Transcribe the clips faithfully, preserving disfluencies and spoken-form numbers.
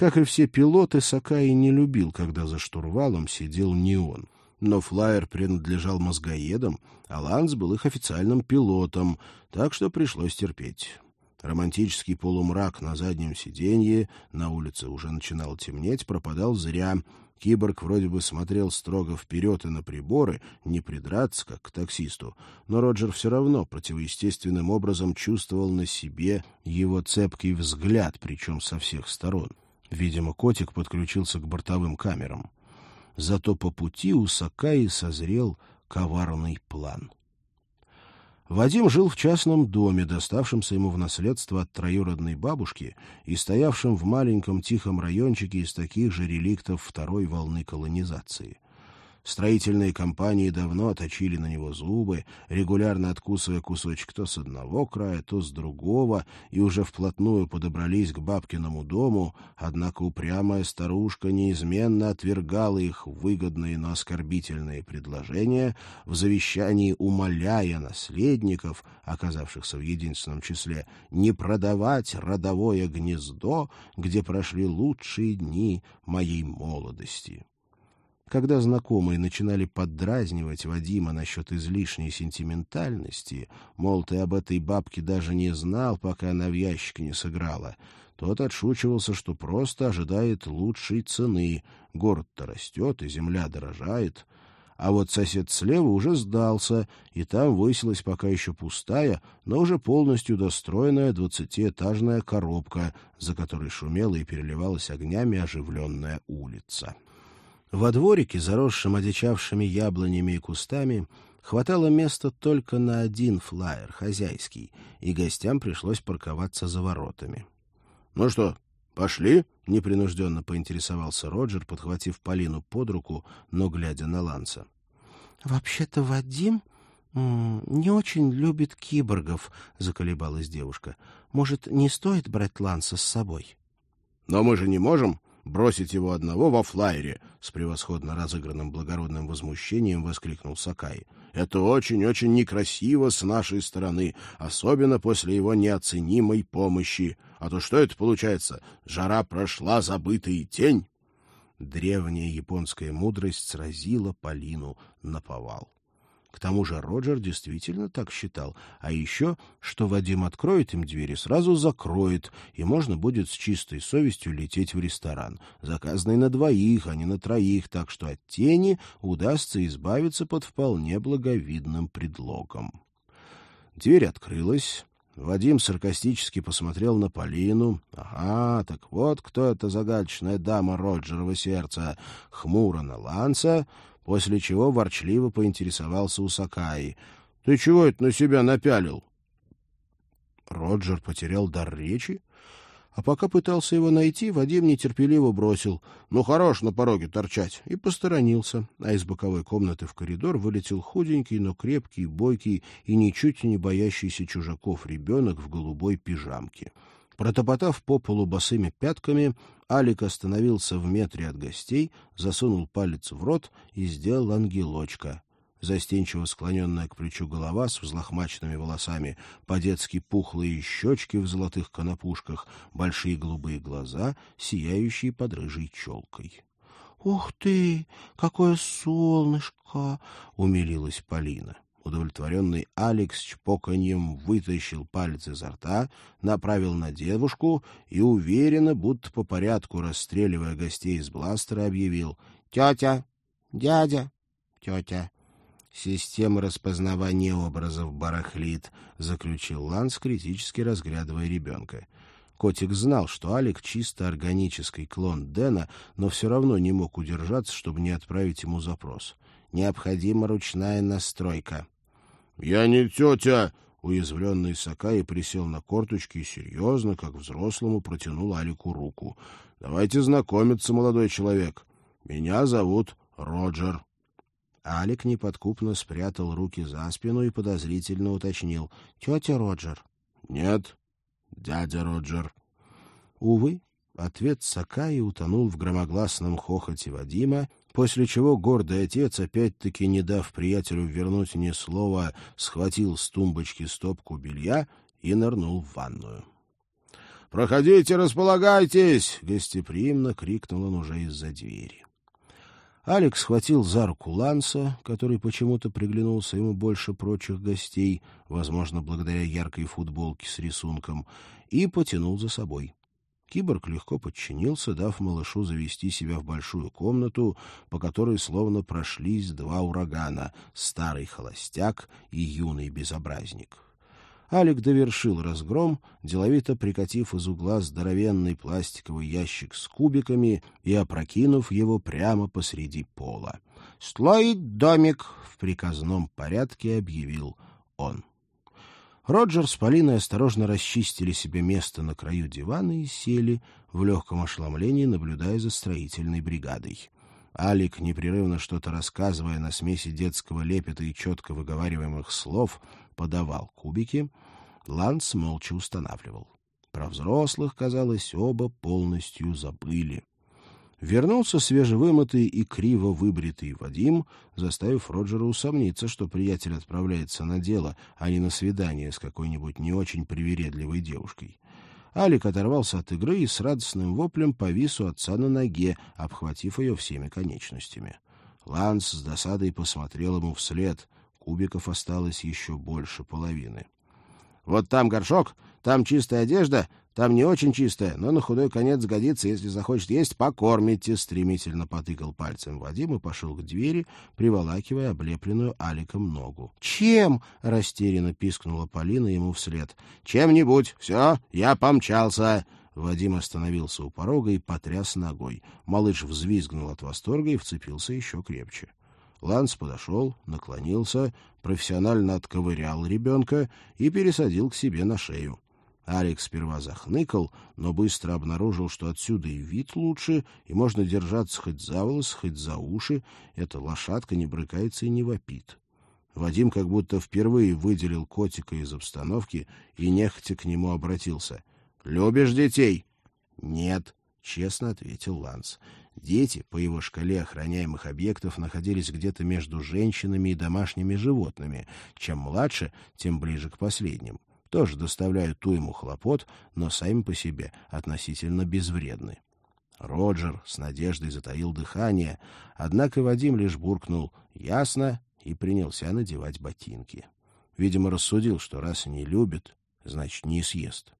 Как и все пилоты, Сакаи не любил, когда за штурвалом сидел не он. Но флайер принадлежал мозгоедам, а Ланс был их официальным пилотом, так что пришлось терпеть. Романтический полумрак на заднем сиденье, на улице уже начинало темнеть, пропадал зря. Киборг вроде бы смотрел строго вперед и на приборы, не придраться, как к таксисту, но Роджер все равно противоестественным образом чувствовал на себе его цепкий взгляд, причем со всех сторон. Видимо, котик подключился к бортовым камерам. Зато по пути у Сакаи созрел коварный план. Вадим жил в частном доме, доставшемся ему в наследство от троюродной бабушки и стоявшем в маленьком тихом райончике из таких же реликтов второй волны колонизации. Строительные компании давно оточили на него зубы, регулярно откусывая кусочек то с одного края, то с другого, и уже вплотную подобрались к бабкиному дому, однако упрямая старушка неизменно отвергала их выгодные, но оскорбительные предложения, в завещании умоляя наследников, оказавшихся в единственном числе, не продавать родовое гнездо, где прошли лучшие дни моей молодости. Когда знакомые начинали поддразнивать Вадима насчет излишней сентиментальности, мол, ты об этой бабке даже не знал, пока она в ящик не сыграла, тот отшучивался, что просто ожидает лучшей цены. Город-то растет, и земля дорожает. А вот сосед слева уже сдался, и там высилась пока еще пустая, но уже полностью достроенная двадцатиэтажная коробка, за которой шумела и переливалась огнями оживленная улица. Во дворике, заросшем одичавшими яблонями и кустами, хватало места только на один флайер, хозяйский, и гостям пришлось парковаться за воротами. — Ну что, пошли? — непринужденно поинтересовался Роджер, подхватив Полину под руку, но глядя на Ланса. — Вообще-то Вадим м- не очень любит киборгов, — заколебалась девушка. — Может, не стоит брать Ланса с собой? — Но мы же не можем бросить его одного во флайере, — с превосходно разыгранным благородным возмущением воскликнул Сакаи. — Это очень-очень некрасиво с нашей стороны, особенно после его неоценимой помощи. А то что это получается? Жара прошла, забытая тень. Древняя японская мудрость сразила Полину наповал. К тому же Роджер действительно так считал, а еще, что Вадим откроет им двери, сразу закроет, и можно будет с чистой совестью лететь в ресторан, заказанный на двоих, а не на троих, так что от тени удастся избавиться под вполне благовидным предлогом. Дверь открылась. Вадим саркастически посмотрел на Полину. Ага, так вот кто эта загадочная дама Роджерова сердца. Хмуро на Ланса, после чего ворчливо поинтересовался у Сакаи. — Ты чего это на себя напялил? Роджер потерял дар речи, а пока пытался его найти, Вадим нетерпеливо бросил: «Ну, хорош на пороге торчать!» и посторонился, а из боковой комнаты в коридор вылетел худенький, но крепкий, бойкий и ничуть не боящийся чужаков ребенок в голубой пижамке. Протопотав по полу босыми пятками, Алик остановился в метре от гостей, засунул палец в рот и сделал ангелочка. Застенчиво склоненная к плечу голова с взлохмаченными волосами, по-детски пухлые щечки в золотых конопушках, большие голубые глаза, сияющие под рыжей челкой. — Ух ты, какое солнышко! — умилилась Полина. Удовлетворенный Алекс с чпоканьем вытащил палец изо рта, направил на девушку и уверенно, будто по порядку расстреливая гостей из бластера, объявил: «Тетя! Дядя! Тетя!» «Система распознавания образов барахлит», — заключил Ланс, критически разглядывая ребенка. Котик знал, что Алик чисто органический клон Дэна, но все равно не мог удержаться, чтобы не отправить ему запрос. «Необходима ручная настройка». «Я не тетя!» — уязвленный Сакаи присел на корточки и серьезно, как взрослому, протянул Алику руку. «Давайте знакомиться, молодой человек. Меня зовут Роджер». Алик неподкупно спрятал руки за спину и подозрительно уточнил: «Тетя Роджер?» «Нет, дядя Роджер». Увы, ответ Сакаи утонул в громогласном хохоте Вадима, после чего гордый отец, опять-таки не дав приятелю вернуть ни слова, схватил с тумбочки стопку белья и нырнул в ванную. «Проходите, располагайтесь!» — гостеприимно крикнул он уже из-за двери. Алекс схватил за руку Ланса, который почему-то приглянулся ему больше прочих гостей, возможно, благодаря яркой футболке с рисунком, и потянул за собой. Киборг легко подчинился, дав малышу завести себя в большую комнату, по которой словно прошлись два урагана — старый холостяк и юный безобразник. Алик довершил разгром, деловито прикатив из угла здоровенный пластиковый ящик с кубиками и опрокинув его прямо посреди пола. «Строить домик!» — в приказном порядке объявил он. Роджер с Полиной осторожно расчистили себе место на краю дивана и сели, в легком ошеломлении наблюдая за строительной бригадой. Алик, непрерывно что-то рассказывая на смеси детского лепета и четко выговариваемых слов, подавал кубики. Ланс молча устанавливал. Про взрослых, казалось, оба полностью забыли. Вернулся свежевымытый и криво выбритый Вадим, заставив Роджера усомниться, что приятель отправляется на дело, а не на свидание с какой-нибудь не очень привередливой девушкой. Алик оторвался от игры и с радостным воплем повис у отца на ноге, обхватив ее всеми конечностями. Ланс с досадой посмотрел ему вслед. Кубиков осталось еще больше половины. «Вот там горшок, там чистая одежда, там не очень чистая, но на худой конец сгодится, если захочет есть, покормите», — стремительно потыкал пальцем Вадим и пошел к двери, приволакивая облепленную Аликом ногу. «Чем?» — растерянно пискнула Полина ему вслед. «Чем-нибудь. Все, я помчался». Вадим остановился у порога и потряс ногой. Малыш взвизгнул от восторга и вцепился еще крепче. Ланс подошел, наклонился, профессионально отковырял ребенка и пересадил к себе на шею. Алекс сперва захныкал, но быстро обнаружил, что отсюда и вид лучше, и можно держаться хоть за волосы, хоть за уши. Эта лошадка не брыкается и не вопит. Вадим как будто впервые выделил котика из обстановки и нехотя к нему обратился. «Любишь детей?» «Нет», — честно ответил Ланс. Дети, по его шкале охраняемых объектов, находились где-то между женщинами и домашними животными. Чем младше, тем ближе к последним. Тоже доставляют уйму хлопот, но сами по себе относительно безвредны. Роджер с надеждой затаил дыхание, однако Вадим лишь буркнул «ясно» и принялся надевать ботинки. Видимо, рассудил, что раз не любит, значит, не съест.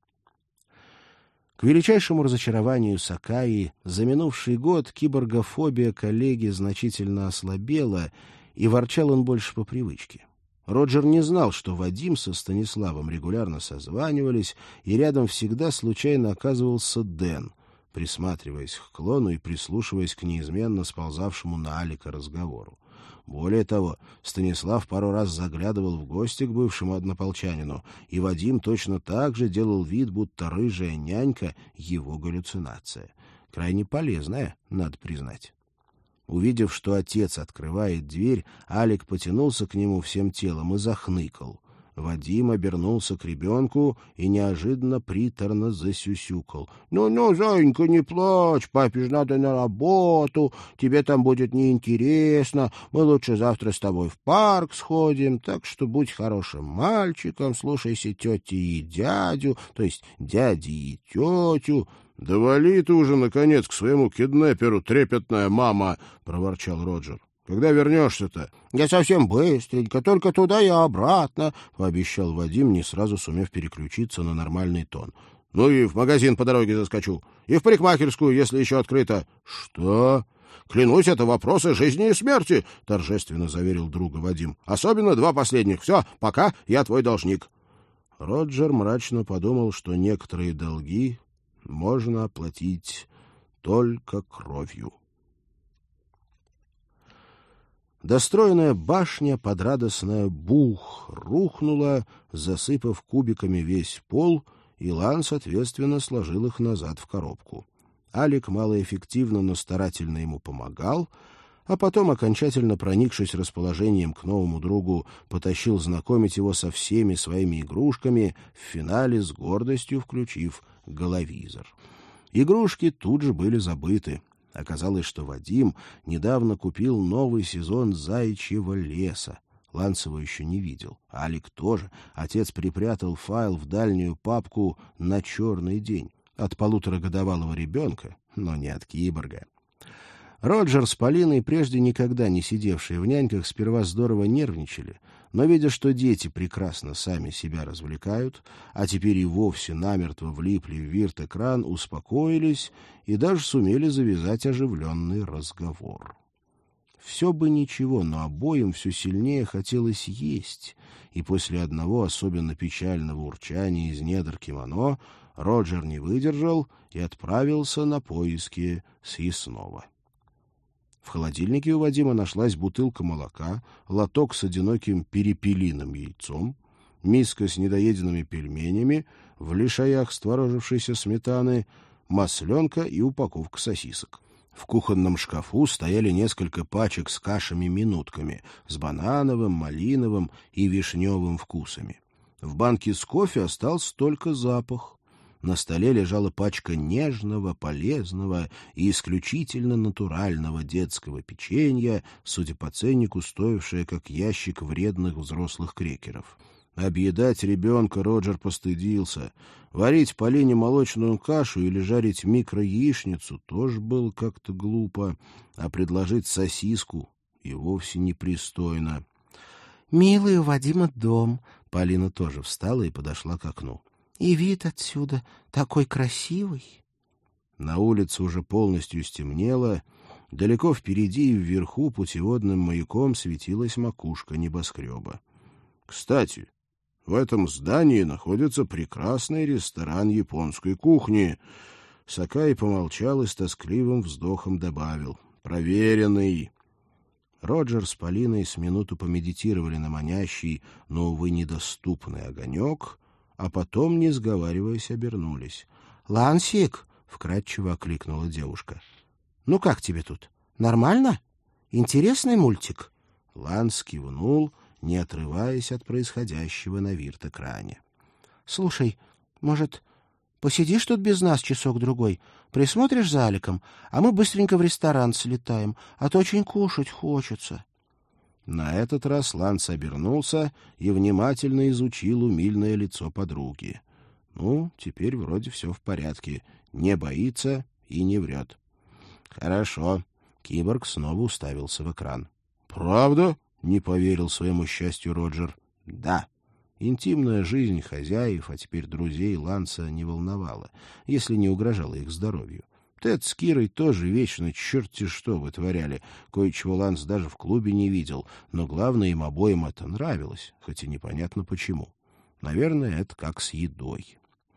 К величайшему разочарованию Сакаи за минувший год киборгофобия коллеги значительно ослабела, и ворчал он больше по привычке. Роджер не знал, что Вадим со Станиславом регулярно созванивались, и рядом всегда случайно оказывался Дэн, присматриваясь к клону и прислушиваясь к неизменно сползавшему на Алика разговору. Более того, Станислав пару раз заглядывал в гости к бывшему однополчанину, и Вадим точно так же делал вид, будто рыжая нянька — его галлюцинация. Крайне полезная, надо признать. Увидев, что отец открывает дверь, Алик потянулся к нему всем телом и захныкал. Вадим обернулся к ребенку и неожиданно приторно засюсюкал. «Ну-ну, зайенька, не плачь, папе же надо на работу, тебе там будет неинтересно, мы лучше завтра с тобой в парк сходим, так что будь хорошим мальчиком, слушайся тети и дядю, то есть дяди и тетю». «Да вали ты уже, наконец, к своему киднеперу, трепетная мама!» — проворчал Роджер. «Когда вернешься-то?» «Я совсем быстренько, только туда и обратно», — пообещал Вадим, не сразу сумев переключиться на нормальный тон. «Ну и в магазин по дороге заскочу. И в парикмахерскую, если еще открыто». «Что?» «Клянусь, это вопросы жизни и смерти», — торжественно заверил друга Вадим. «Особенно два последних. Все, пока, я твой должник». Роджер мрачно подумал, что некоторые долги можно оплатить только кровью. Достроенная башня под радостное бух рухнула, засыпав кубиками весь пол, и Лан, соответственно, сложил их назад в коробку. Алик малоэффективно, но старательно ему помогал, а потом, окончательно проникшись расположением к новому другу, потащил знакомить его со всеми своими игрушками, в финале с гордостью включив головизор. Игрушки тут же были забыты. Оказалось, что Вадим недавно купил новый сезон «Заячьего леса». Ланс его еще не видел. Алик тоже. Отец припрятал файл в дальнюю папку на черный день. От полуторагодовалого ребенка, но не от киборга. Роджер с Полиной, прежде никогда не сидевшие в няньках, сперва здорово нервничали, но, видя, что дети прекрасно сами себя развлекают, а теперь и вовсе намертво влипли в вирт-экран, успокоились и даже сумели завязать оживленный разговор. Все бы ничего, но обоим все сильнее хотелось есть, и после одного особенно печального урчания из недр кимоно Роджер не выдержал и отправился на поиски съестного. В холодильнике у Вадима нашлась бутылка молока, лоток с одиноким перепелиным яйцом, миска с недоеденными пельменями, в лишаях створожившейся сметаны, масленка и упаковка сосисок. В кухонном шкафу стояли несколько пачек с кашами-минутками, с банановым, малиновым и вишневым вкусами. В банке с кофе остался только запах. На столе лежала пачка нежного, полезного и исключительно натурального детского печенья, судя по ценнику, стоившее как ящик вредных взрослых крекеров. Объедать ребенка Роджер постыдился. Варить Полине молочную кашу или жарить микрояичницу тоже было как-то глупо, а предложить сосиску и вовсе непристойно. — Милый у Вадима дом. Полина тоже встала и подошла к окну. И вид отсюда такой красивый. На улице уже полностью стемнело. Далеко впереди и вверху путеводным маяком светилась макушка небоскреба. Кстати, в этом здании находится прекрасный ресторан японской кухни. Сакай помолчал и с тоскливым вздохом добавил: проверенный. Роджер с Полиной с минуту помедитировали на манящий, но, увы, недоступный огонек, а потом, не сговариваясь, обернулись. — Лансик! — вкратчиво окликнула девушка. — Ну как тебе тут? Нормально? Интересный мультик? Ланс кивнул, не отрываясь от происходящего на вирт-экране. — Слушай, может, посидишь тут без нас часок-другой? Присмотришь за Аликом, а мы быстренько в ресторан слетаем, а то очень кушать хочется. На этот раз Ланс обернулся и внимательно изучил умильное лицо подруги. Ну, теперь вроде все в порядке. Не боится и не врет. Хорошо. Киборг снова уставился в экран. Правда? Не поверил своему счастью Роджер. Да. Интимная жизнь хозяев, а теперь друзей Ланса не волновала, если не угрожала их здоровью. Тед с Кирой тоже вечно черти что вытворяли. Кое-чего Ланс даже в клубе не видел, но главное, им обоим это нравилось, хоть и непонятно почему. Наверное, это как с едой.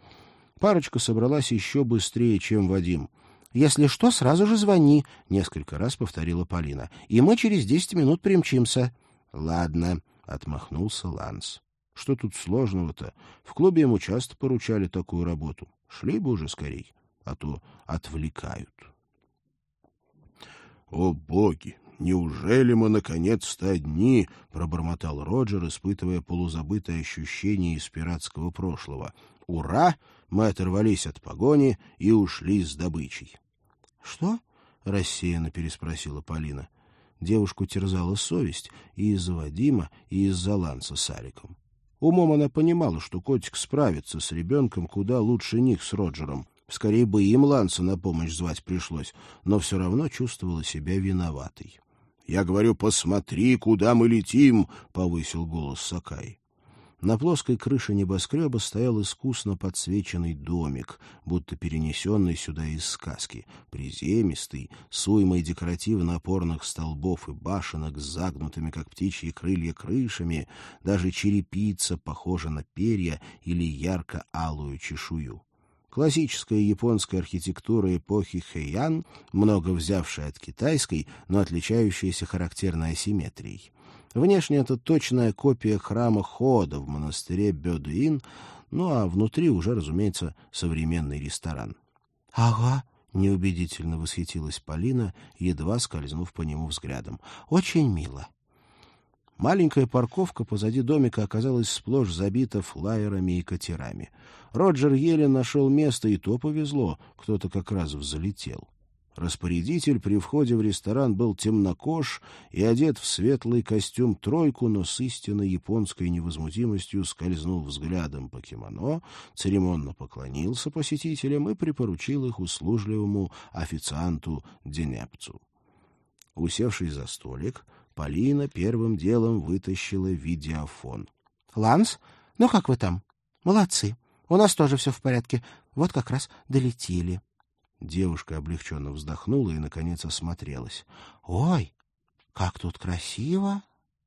Парочка собралась еще быстрее, чем Вадим. «Если что, сразу же звони», — несколько раз повторила Полина. «И мы через десять минут примчимся». «Ладно», — отмахнулся Ланс. «Что тут сложного-то? В клубе ему часто поручали такую работу. Шли бы уже скорей, а то отвлекают». «О, боги! Неужели мы наконец-то одни?» — пробормотал Роджер, испытывая полузабытое ощущение из пиратского прошлого. «Ура! Мы оторвались от погони и ушли с добычей». «Что?» — рассеянно переспросила Полина. Девушку терзала совесть и из-за Вадима, и из-за Ланса с Аликом. Умом она понимала, что котик справится с ребенком куда лучше них с Роджером. Скорее бы им Ланса на помощь звать пришлось, но все равно чувствовала себя виноватой. — Я говорю, посмотри, куда мы летим! — повысил голос Сакай. На плоской крыше небоскреба стоял искусно подсвеченный домик, будто перенесенный сюда из сказки, приземистый, с уймой декоративно-опорных столбов и башенок с загнутыми, как птичьи крылья, крышами, даже черепица похожа на перья или ярко-алую чешую. Классическая японская архитектура эпохи Хэйан, много взявшая от китайской, но отличающаяся характерной асимметрией. Внешне это точная копия храма Хода в монастыре Бёдуин, ну а внутри уже, разумеется, современный ресторан. — Ага, — неубедительно восхитилась Полина, едва скользнув по нему взглядом. — Очень мило. Маленькая парковка позади домика оказалась сплошь забита флайерами и катерами. Роджер еле нашел место, и то повезло, кто-то как раз взлетел. Распорядитель при входе в ресторан был темнокож и одет в светлый костюм-тройку, но с истинной японской невозмутимостью скользнул взглядом по кимоно, церемонно поклонился посетителям и припоручил их услужливому официанту Денепцу. Усевшись за столик, Полина первым делом вытащила видеофон. — Ланс, ну как вы там? Молодцы. У нас тоже все в порядке. Вот как раз долетели. Девушка облегченно вздохнула и, наконец, осмотрелась. — Ой, как тут красиво!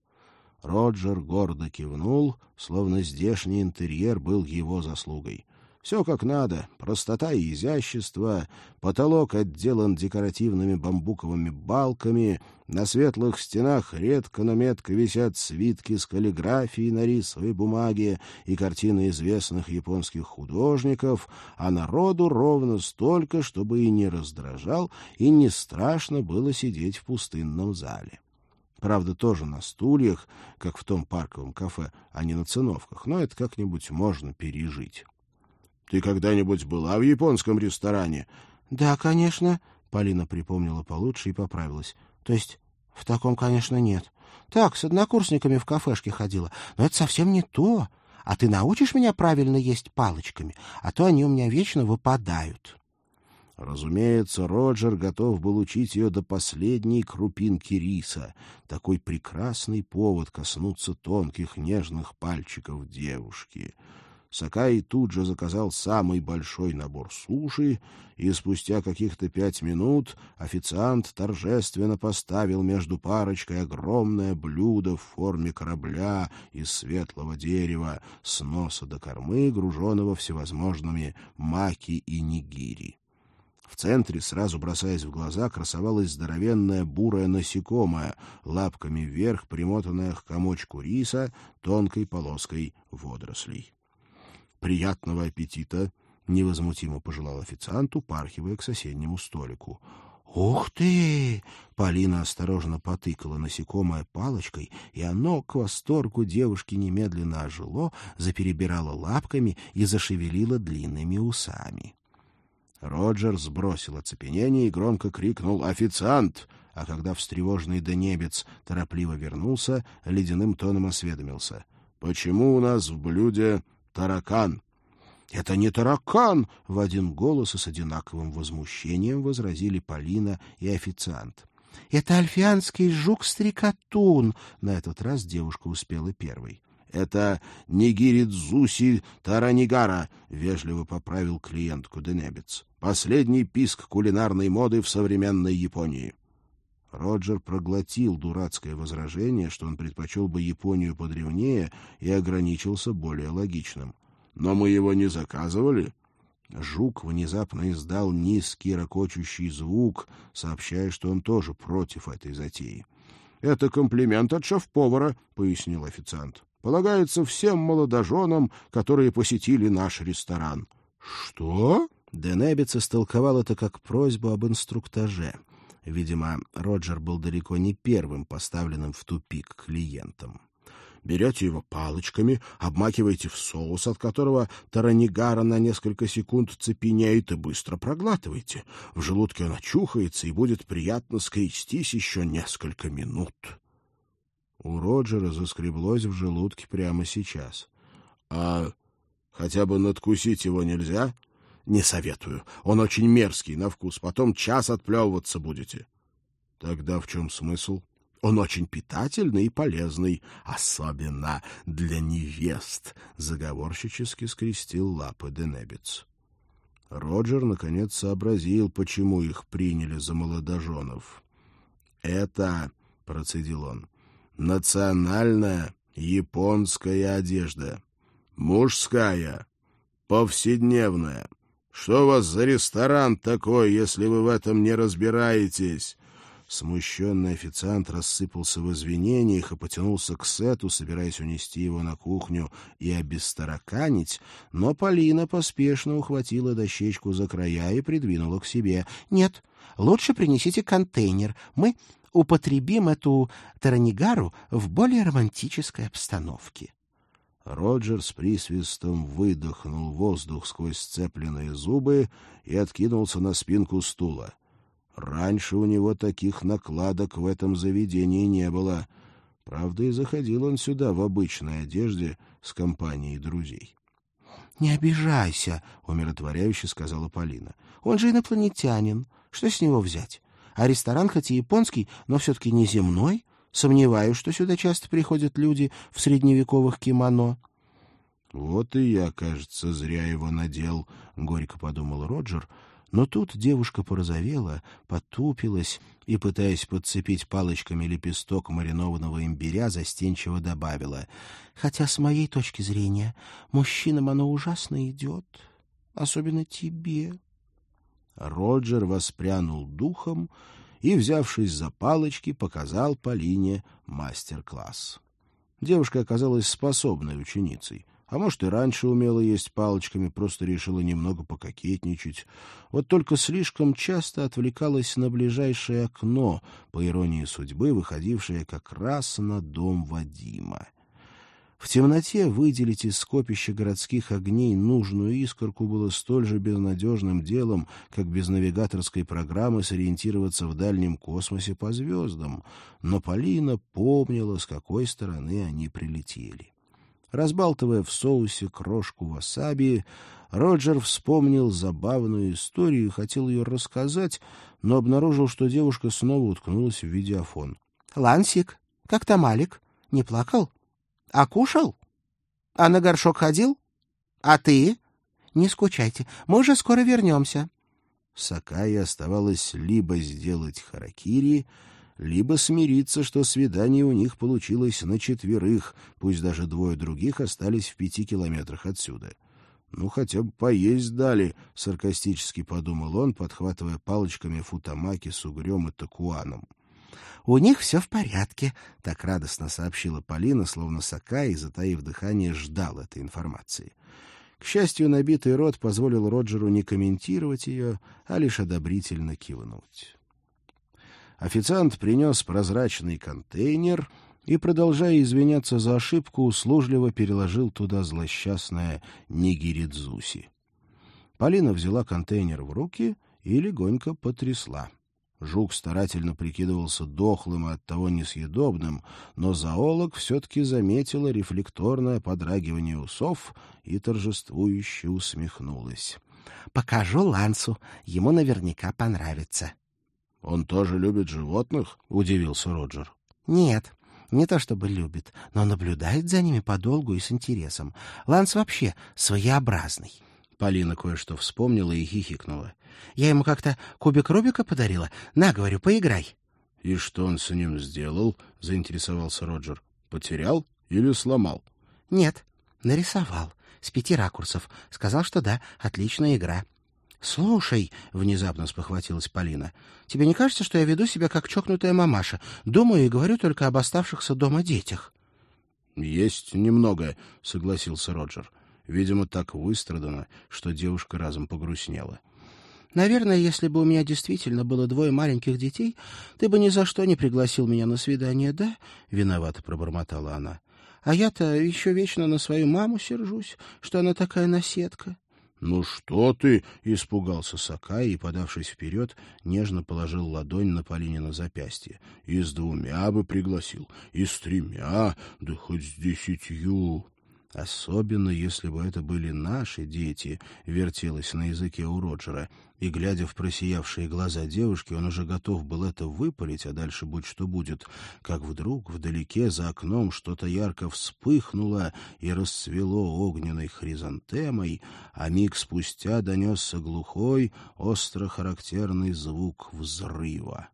Роджер гордо кивнул, словно здешний интерьер был его заслугой. Все как надо, простота и изящество, потолок отделан декоративными бамбуковыми балками, на светлых стенах редко, но метко висят свитки с каллиграфией на рисовой бумаге и картины известных японских художников, а народу ровно столько, чтобы и не раздражал, и не страшно было сидеть в пустынном зале. Правда, тоже на стульях, как в том парковом кафе, а не на циновках, но это как-нибудь можно пережить. — Ты когда-нибудь была в японском ресторане? — Да, конечно. Полина припомнила получше и поправилась. — То есть в таком, конечно, нет. Так, с однокурсниками в кафешке ходила. Но это совсем не то. А ты научишь меня правильно есть палочками? А то они у меня вечно выпадают. Разумеется, Роджер готов был учить ее до последней крупинки риса. Такой прекрасный повод коснуться тонких нежных пальчиков девушки. Сакаи тут же заказал самый большой набор суши, и спустя каких-то пять минут официант торжественно поставил между парочкой огромное блюдо в форме корабля из светлого дерева с носа до кормы, груженного всевозможными маки и нигири. В центре, сразу бросаясь в глаза, красовалась здоровенная бурая насекомая, лапками вверх примотанная к комочку риса тонкой полоской водорослей. «Приятного аппетита!» — невозмутимо пожелал официант, упархивая к соседнему столику. «Ух ты!» — Полина осторожно потыкала насекомое палочкой, и оно, к восторгу девушки, немедленно ожило, заперебирало лапками и зашевелило длинными усами. Роджер сбросил оцепенение и громко крикнул «Официант!», а когда встревоженный Денебец торопливо вернулся, ледяным тоном осведомился: «Почему у нас в блюде таракан?» «Это не таракан!» — в один голос и с одинаковым возмущением возразили Полина и официант. «Это альфианский жук-стрекотун!» — на этот раз девушка успела первой. «Это нигиридзуси таранигара», — вежливо поправил клиентку Денебец. «Последний писк кулинарной моды в современной Японии». Роджер проглотил дурацкое возражение, что он предпочел бы Японию подревнее, и ограничился более логичным. «Но мы его не заказывали». Жук внезапно издал низкий ракочущий звук, сообщая, что он тоже против этой затеи. «Это комплимент от шеф-повара», — пояснил официант. «Полагается всем молодоженам, которые посетили наш ресторан». «Что?» Денебец истолковал это как просьбу об инструктаже. Видимо, Роджер был далеко не первым поставленным в тупик клиентом. «Берете его палочками, обмакиваете в соус, от которого таранигара на несколько секунд цепенеет, и быстро проглатываете. В желудке он очухается, и будет приятно скрестись еще несколько минут». У Роджера заскреблось в желудке прямо сейчас. «А хотя бы надкусить его нельзя?» «Не советую. Он очень мерзкий на вкус. Потом час отплевываться будете». «Тогда в чем смысл?» «Он очень питательный и полезный, особенно для невест», — заговорщически скрестил лапы Денебец. Роджер, наконец, сообразил, почему их приняли за молодоженов. «Это, — процедил он, — национальная японская одежда. Мужская, повседневная. Что у вас за ресторан такой, если вы в этом не разбираетесь?» Смущенный официант рассыпался в извинениях и потянулся к сету, собираясь унести его на кухню и обестараканить, но Полина поспешно ухватила дощечку за края и придвинула к себе. «Нет, лучше принесите контейнер. Мы употребим эту таранигару в более романтической обстановке». Роджер с присвистом выдохнул воздух сквозь сцепленные зубы и откинулся на спинку стула. Раньше у него таких накладок в этом заведении не было. Правда, и заходил он сюда в обычной одежде с компанией друзей. — Не обижайся, — умиротворяюще сказала Полина. — Он же инопланетянин. Что с него взять? А ресторан хоть и японский, но все-таки не земной. Сомневаюсь, что сюда часто приходят люди в средневековых кимоно. — Вот и я, кажется, зря его надел, — горько подумал Роджер. Но тут девушка порозовела, потупилась и, пытаясь подцепить палочками лепесток маринованного имбиря, застенчиво добавила: «Хотя, с моей точки зрения, мужчинам оно ужасно идет, особенно тебе». Роджер воспрянул духом и, взявшись за палочки, показал Полине мастер-класс. Девушка оказалась способной ученицей. А может, и раньше умела есть палочками, просто решила немного пококетничать. Вот только слишком часто отвлекалась на ближайшее окно, по иронии судьбы, выходившее как раз на дом Вадима. В темноте выделить из скопища городских огней нужную искорку было столь же безнадежным делом, как без навигаторской программы сориентироваться в дальнем космосе по звездам. Но Полина помнила, с какой стороны они прилетели. Разбалтывая в соусе крошку васаби, Роджер вспомнил забавную историю и хотел ее рассказать, но обнаружил, что девушка снова уткнулась в видеофон. — Лансик, как там Алик? Не плакал? А кушал? А на горшок ходил? А ты? Не скучайте, мы уже скоро вернемся. Сакае оставалось либо сделать харакири, либо смириться, что свидание у них получилось на четверых, пусть даже двое других остались в пяти километрах отсюда. «Ну, хотя бы поесть дали», — саркастически подумал он, подхватывая палочками футамаки с угрем и такуаном. «У них все в порядке», — так радостно сообщила Полина, словно Сакаи, затаив дыхание, ждал этой информации. К счастью, набитый рот позволил Роджеру не комментировать ее, а лишь одобрительно кивнуть. Официант принес прозрачный контейнер и, продолжая извиняться за ошибку, услужливо переложил туда злосчастное нигиридзуси. Полина взяла контейнер в руки и легонько потрясла. Жук старательно прикидывался дохлым и оттого несъедобным, но зоолог все-таки заметила рефлекторное подрагивание усов и торжествующе усмехнулась. — Покажу Лансу, ему наверняка понравится. — Он тоже любит животных? — удивился Роджер. — Нет, не то чтобы любит, но наблюдает за ними подолгу и с интересом. Ланс вообще своеобразный. Полина кое-что вспомнила и хихикнула. Я ему как-то кубик Рубика подарила. На, говорю, поиграй. — И что он с ним сделал? — заинтересовался Роджер. — Потерял или сломал? — Нет, нарисовал. С пяти ракурсов. Сказал, что да, отличная игра. — Слушай, — внезапно спохватилась Полина, — тебе не кажется, что я веду себя как чокнутая мамаша? Думаю и говорю только об оставшихся дома детях. — Есть немного, — согласился Роджер. Видимо, так выстрадано, что девушка разом погрустнела. — Наверное, если бы у меня действительно было двое маленьких детей, ты бы ни за что не пригласил меня на свидание, да? — виновато пробормотала она. — А я-то еще вечно на свою маму сержусь, что она такая наседка. — Ну что ты? — испугался Сакаи и, подавшись вперед, нежно положил ладонь на Полинино запястье. — И с двумя бы пригласил, и с тремя, да хоть с десятью. Особенно, если бы это были наши дети, — вертелось на языке у Роджера, и, глядя в просиявшие глаза девушки, он уже готов был это выпалить, а дальше будь что будет, как вдруг вдалеке за окном что-то ярко вспыхнуло и расцвело огненной хризантемой, а миг спустя донесся глухой, остро-характерный звук взрыва.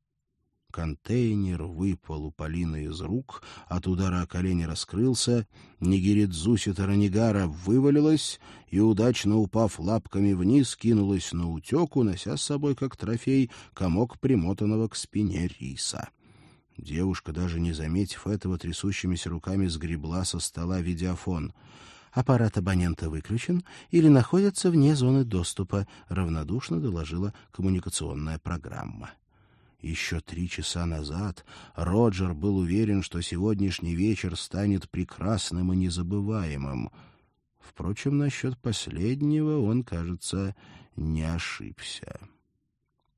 Контейнер выпал у Полины из рук, от удара о колени раскрылся, нигиридзуси Таранигара вывалилась и, удачно упав лапками вниз, кинулась на утек, унося с собой, как трофей, комок примотанного к спине риса. Девушка, даже не заметив этого, трясущимися руками сгребла со стола видеофон. «Аппарат абонента выключен или находится вне зоны доступа», — равнодушно доложила коммуникационная программа. Еще три часа назад Роджер был уверен, что сегодняшний вечер станет прекрасным и незабываемым. Впрочем, насчет последнего он, кажется, не ошибся.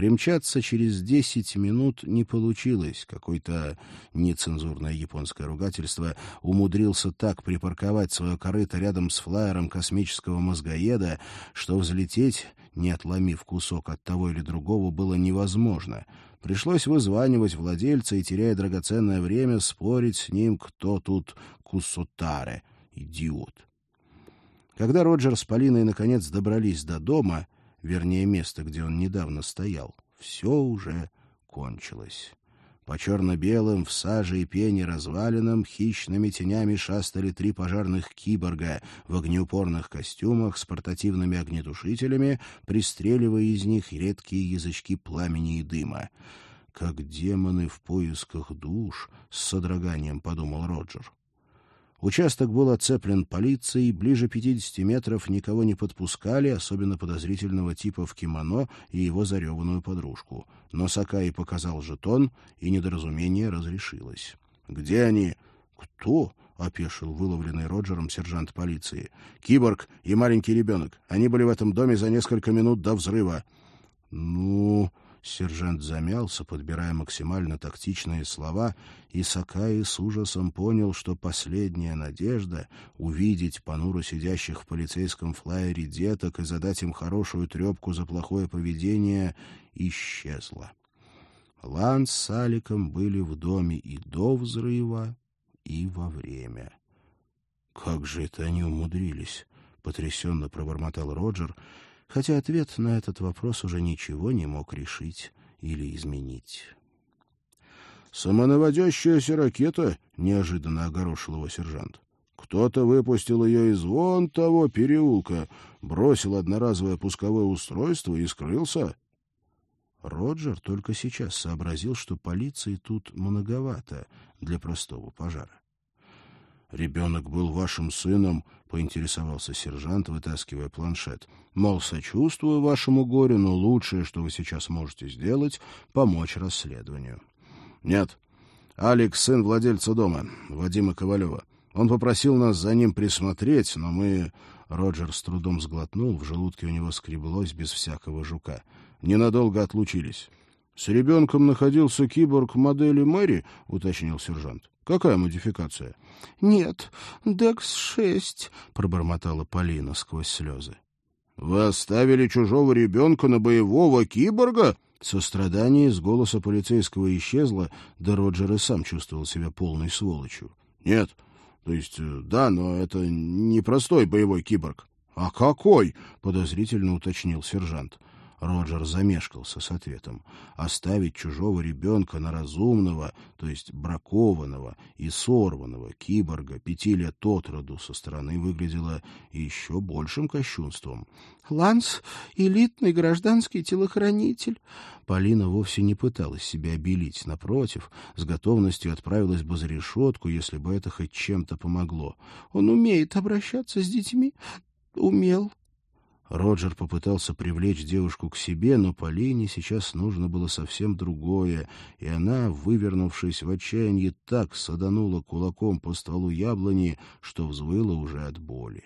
Примчаться через десять минут не получилось. Какое-то нецензурное японское ругательство умудрился так припарковать свое корыто рядом с флайером космического мозгоеда, что взлететь, не отломив кусок от того или другого, было невозможно. Пришлось вызванивать владельца и, теряя драгоценное время, спорить с ним, кто тут кусотаре, идиот. Когда Роджер с Полиной наконец добрались до дома, вернее, места, где он недавно стоял, все уже кончилось. По черно-белым, в саже и пене развалинам хищными тенями шастали три пожарных киборга в огнеупорных костюмах с портативными огнетушителями, пристреливая из них редкие язычки пламени и дыма. «Как демоны в поисках душ», — с содроганием подумал Роджер. Участок был оцеплен полицией, ближе пятидесяти метров никого не подпускали, особенно подозрительного типа в кимоно и его зареванную подружку. Но Сакаи показал жетон, и недоразумение разрешилось. «Где они?» «Кто?» — опешил выловленный Роджером сержант полиции. «Киборг и маленький ребенок. Они были в этом доме за несколько минут до взрыва». «Ну...» Сержант замялся, подбирая максимально тактичные слова, и Сакаи с ужасом понял, что последняя надежда увидеть понуро сидящих в полицейском флайере деток и задать им хорошую трепку за плохое поведение исчезла. Ланс с Аликом были в доме и до взрыва, и во время. «Как же это они умудрились?» — потрясенно пробормотал Роджер, хотя ответ на этот вопрос уже ничего не мог решить или изменить. «Самонаводящаяся ракета?» — неожиданно огорошил его сержант. «Кто-то выпустил ее из вон того переулка, бросил одноразовое пусковое устройство и скрылся». Роджер только сейчас сообразил, что полиции тут многовато для простого пожара. «Ребенок был вашим сыном?» — поинтересовался сержант, вытаскивая планшет. «Мол, сочувствую вашему горю, но лучшее, что вы сейчас можете сделать, — помочь расследованию». «Нет. Алекс — сын владельца дома, Вадима Ковалева. Он попросил нас за ним присмотреть, но мы...» Роджер с трудом сглотнул, в желудке у него скреблось без всякого жука. «Ненадолго отлучились». «С ребенком находился киборг модели Мэри?» — уточнил сержант. «Какая модификация?» «Нет, Декс шесть», — пробормотала Полина сквозь слезы. «Вы оставили чужого ребенка на боевого киборга?» Сострадание из голоса полицейского исчезло, да Роджер и сам чувствовал себя полной сволочью. «Нет, то есть, да, но это не простой боевой киборг». «А какой?» — подозрительно уточнил сержант. Роджер замешкался с ответом. Оставить чужого ребенка на разумного, то есть бракованного и сорванного киборга пяти лет от роду со стороны выглядело еще большим кощунством. «Ланс — элитный гражданский телохранитель». Полина вовсе не пыталась себя обелить. Напротив, с готовностью отправилась бы за решетку, если бы это хоть чем-то помогло. «Он умеет обращаться с детьми. Умел». Роджер попытался привлечь девушку к себе, но Полине сейчас нужно было совсем другое, и она, вывернувшись в отчаянии, так саданула кулаком по стволу яблони, что взвыла уже от боли.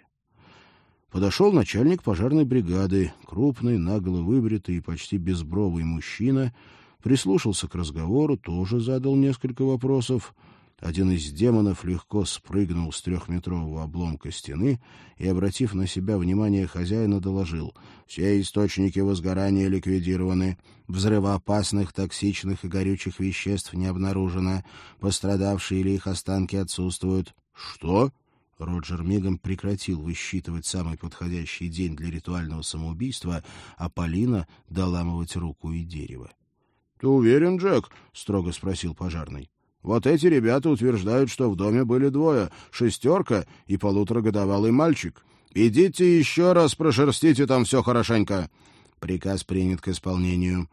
Подошел начальник пожарной бригады, крупный, нагло выбритый и почти безбровый мужчина, прислушался к разговору, тоже задал несколько вопросов. Один из демонов легко спрыгнул с трехметрового обломка стены и, обратив на себя внимание хозяина, доложил: «Все источники возгорания ликвидированы, взрывоопасных, токсичных и горючих веществ не обнаружено, пострадавшие или их останки отсутствуют». «Что?» Роджер мигом прекратил высчитывать самый подходящий день для ритуального самоубийства, а Полина — доламывать руку и дерево. «Ты уверен, Джек?» — строго спросил пожарный. «Вот эти ребята утверждают, что в доме были двое — шестерка и полуторагодовалый мальчик. Идите еще раз прошерстите там все хорошенько». Приказ принят к исполнению.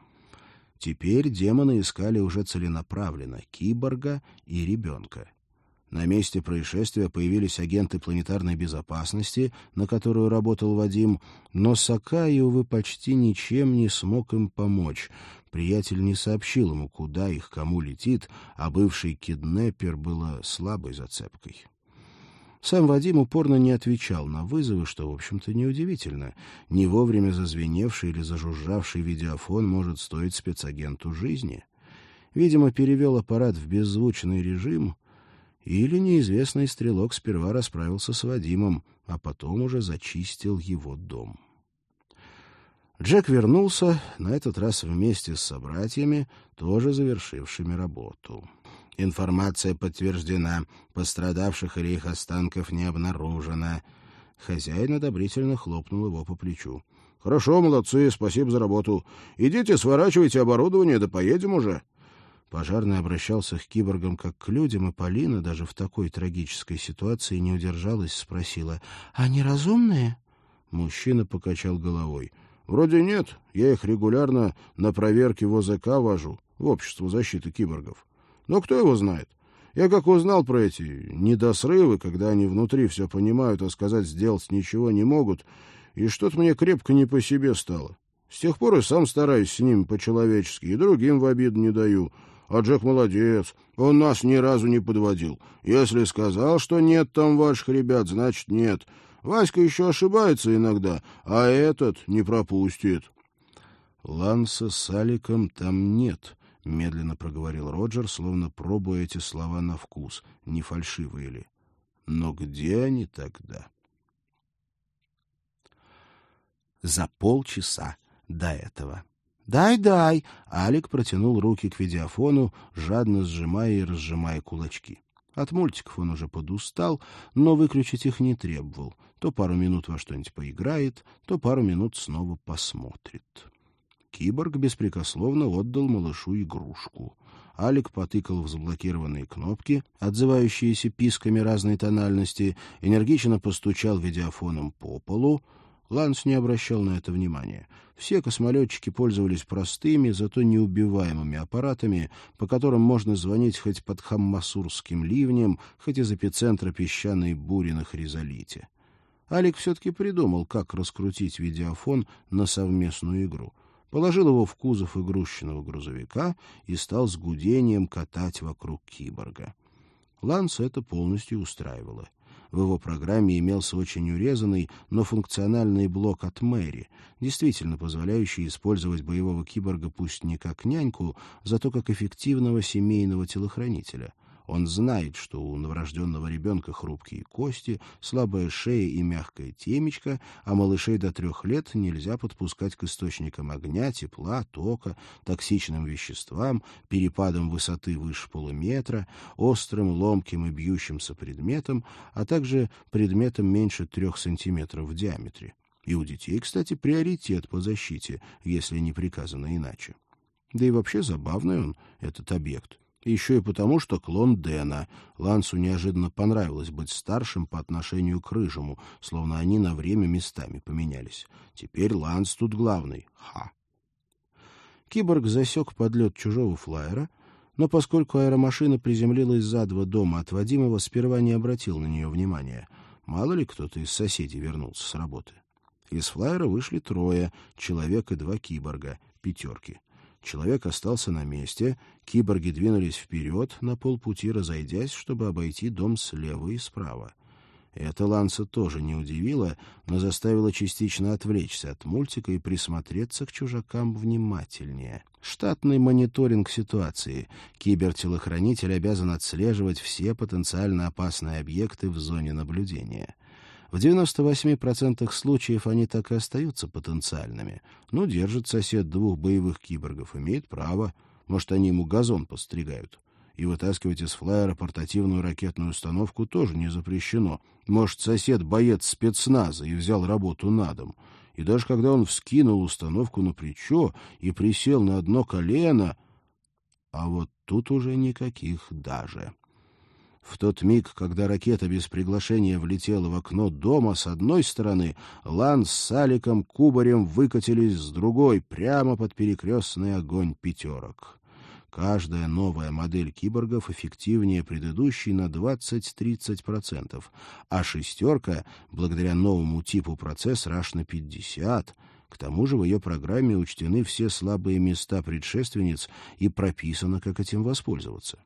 Теперь демоны искали уже целенаправленно киборга и ребенка. На месте происшествия появились агенты планетарной безопасности, на которую работал Вадим, но Сакаи, увы, почти ничем не смог им помочь. Приятель не сообщил ему, куда их кому летит, а бывший киднеппер было слабой зацепкой. Сам Вадим упорно не отвечал на вызовы, что, в общем-то, неудивительно. Не вовремя зазвеневший или зажужжавший видеофон может стоить спецагенту жизни. Видимо, перевел аппарат в беззвучный режим, или неизвестный стрелок сперва расправился с Вадимом, а потом уже зачистил его дом. Джек вернулся, на этот раз вместе с собратьями, тоже завершившими работу. Информация подтверждена, пострадавших или их останков не обнаружено. Хозяин одобрительно хлопнул его по плечу. — Хорошо, молодцы, спасибо за работу. Идите, сворачивайте оборудование, да поедем уже. Пожарный обращался к киборгам как к людям, и Полина даже в такой трагической ситуации не удержалась, спросила: «Они разумные?» Мужчина покачал головой. «Вроде нет. Я их регулярно на проверки в ОЗК вожу, в Общество защиты киборгов. Но кто его знает? Я как узнал про эти недосрывы, когда они внутри все понимают, а сказать, сделать ничего не могут, и что-то мне крепко не по себе стало. С тех пор и сам стараюсь с ними по-человечески, и другим в обиду не даю. А Джек молодец, он нас ни разу не подводил. Если сказал, что нет там ваших ребят, значит нет. Васька еще ошибается иногда, а этот не пропустит». «Ланса с Аликом там нет», — медленно проговорил Роджер, словно пробуя эти слова на вкус, не фальшивые ли. «Но где они тогда?» За полчаса до этого. «Дай, дай!» — Алик протянул руки к видеофону, жадно сжимая и разжимая кулачки. От мультиков он уже подустал, но выключить их не требовал. То пару минут во что-нибудь поиграет, то пару минут снова посмотрит. Киборг беспрекословно отдал малышу игрушку. Алик потыкал в заблокированные кнопки, отзывающиеся писками разной тональности, энергично постучал видеофоном по полу. Ланс не обращал на это внимания. Все космолетчики пользовались простыми, зато неубиваемыми аппаратами, по которым можно звонить хоть под хаммасурским ливнем, хоть из эпицентра песчаной бури на Хризолите. Алик все-таки придумал, как раскрутить видеофон на совместную игру. Положил его в кузов игрушечного грузовика и стал с гудением катать вокруг киборга. Ланса это полностью устраивало. В его программе имелся очень урезанный, но функциональный блок от Мэри, действительно позволяющий использовать боевого киборга пусть не как няньку, зато как эффективного семейного телохранителя. Он знает, что у новорожденного ребенка хрупкие кости, слабая шея и мягкое темечко, а малышей до трех лет нельзя подпускать к источникам огня, тепла, тока, токсичным веществам, перепадам высоты выше полуметра, острым, ломким и бьющимся предметам, а также предметам меньше трех сантиметров в диаметре. И у детей, кстати, приоритет по защите, если не приказано иначе. Да и вообще забавный он, этот объект. Еще и потому, что клон Дэна. Лансу неожиданно понравилось быть старшим по отношению к Рыжему, словно они на время местами поменялись. Теперь Ланс тут главный. Ха! Киборг засек подлет чужого флайера, но поскольку аэромашина приземлилась за два дома от Вадимова, сперва не обратил на нее внимания. Мало ли кто-то из соседей вернулся с работы. Из флайера вышли трое, человек и два киборга, пятерки. Человек остался на месте, киборги двинулись вперед, на полпути разойдясь, чтобы обойти дом слева и справа. Это Ланса тоже не удивило, но заставило частично отвлечься от мультика и присмотреться к чужакам внимательнее. Штатный мониторинг ситуации. Кибертелохранитель обязан отслеживать все потенциально опасные объекты в зоне наблюдения. В девяноста восьми процентах случаев они так и остаются потенциальными. Ну, держит сосед двух боевых киборгов, имеет право. Может, они ему газон постригают. И вытаскивать из флайера портативную ракетную установку тоже не запрещено. Может, сосед боец спецназа и взял работу на дом. И даже когда он вскинул установку на плечо и присел на одно колено... А вот тут уже никаких «даже». В тот миг, когда ракета без приглашения влетела в окно дома с одной стороны, Ланс с Аликом кубарем выкатились с другой, прямо под перекрестный огонь пятерок. Каждая новая модель киборгов эффективнее предыдущей на двадцать-тридцать процентов, а шестерка, благодаря новому типу процессора, аж на пятьдесят процентов. К тому же в ее программе учтены все слабые места предшественниц и прописано, как этим воспользоваться.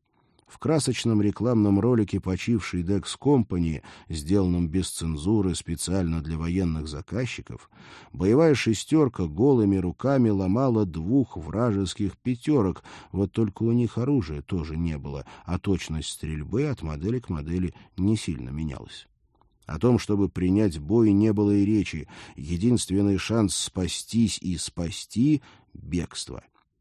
В красочном рекламном ролике почившей Dex Company, сделанном без цензуры специально для военных заказчиков, боевая шестерка голыми руками ломала двух вражеских пятерок, вот только у них оружия тоже не было, а точность стрельбы от модели к модели не сильно менялась. О том, чтобы принять бой, не было и речи. Единственный шанс спастись и спасти — бегство.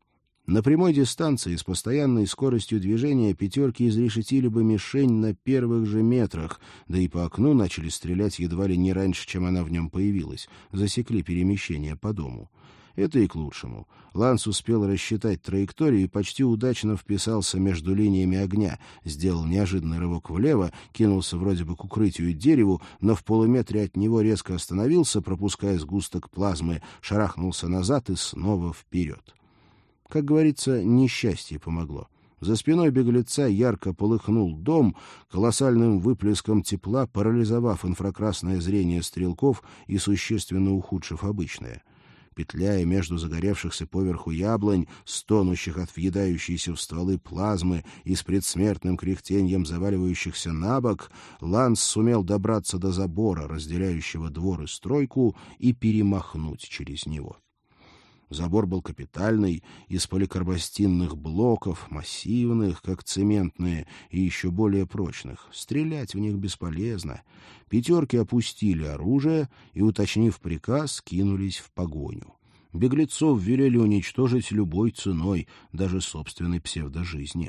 На прямой дистанции с постоянной скоростью движения пятерки изрешетили бы мишень на первых же метрах, да и по окну начали стрелять едва ли не раньше, чем она в нем появилась, засекли перемещение по дому. Это и к лучшему. Ланс успел рассчитать траекторию и почти удачно вписался между линиями огня, сделал неожиданный рывок влево, кинулся вроде бы к укрытию и дереву, но в полуметре от него резко остановился, пропуская сгусток плазмы, шарахнулся назад и снова вперед. Как говорится, несчастье помогло. За спиной беглеца ярко полыхнул дом, колоссальным выплеском тепла парализовав инфракрасное зрение стрелков и существенно ухудшив обычное. Петляя между загоревшихся поверху яблонь, стонущих от въедающейся в стволы плазмы и с предсмертным кряхтеньем заваливающихся на бок, Ланс сумел добраться до забора, разделяющего двор и стройку, и перемахнуть через него. Забор был капитальный, из поликарбостинных блоков, массивных, как цементные, и еще более прочных. Стрелять в них бесполезно. Пятерки опустили оружие и, уточнив приказ, кинулись в погоню. Беглецов велели уничтожить любой ценой, даже собственной псевдожизни.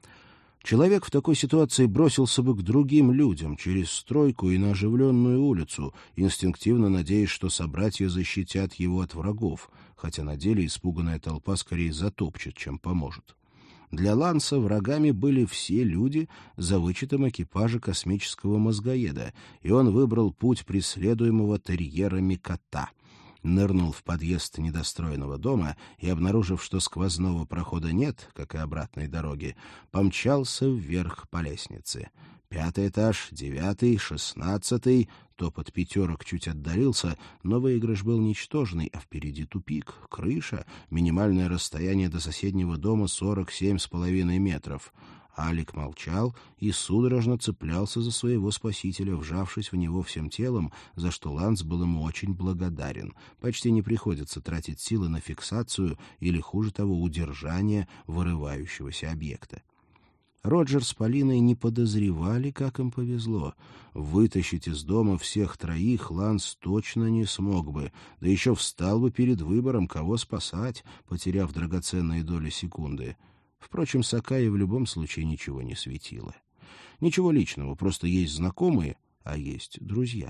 Человек в такой ситуации бросился бы к другим людям через стройку и на оживленную улицу, инстинктивно надеясь, что собратья защитят его от врагов, хотя на деле испуганная толпа скорее затопчет, чем поможет. Для Ланса врагами были все люди, за вычетом экипажа космического мозгоеда, и он выбрал путь преследуемого терьерами кота. Нырнул в подъезд недостроенного дома и, обнаружив, что сквозного прохода нет, как и обратной дороги, помчался вверх по лестнице. Пятый этаж, девятый, шестнадцатый. Топот пятерок чуть отдалился, но выигрыш был ничтожный, а впереди тупик, крыша, минимальное расстояние до соседнего дома сорок семь с половиной метров. Алик молчал и судорожно цеплялся за своего спасителя, вжавшись в него всем телом, за что Ланс был ему очень благодарен. Почти не приходится тратить силы на фиксацию или, хуже того, удержание вырывающегося объекта. Роджер с Полиной не подозревали, как им повезло. Вытащить из дома всех троих Ланс точно не смог бы, да еще встал бы перед выбором, кого спасать, потеряв драгоценные доли секунды. Впрочем, Сакае в любом случае ничего не светило. Ничего личного, просто есть знакомые, а есть друзья.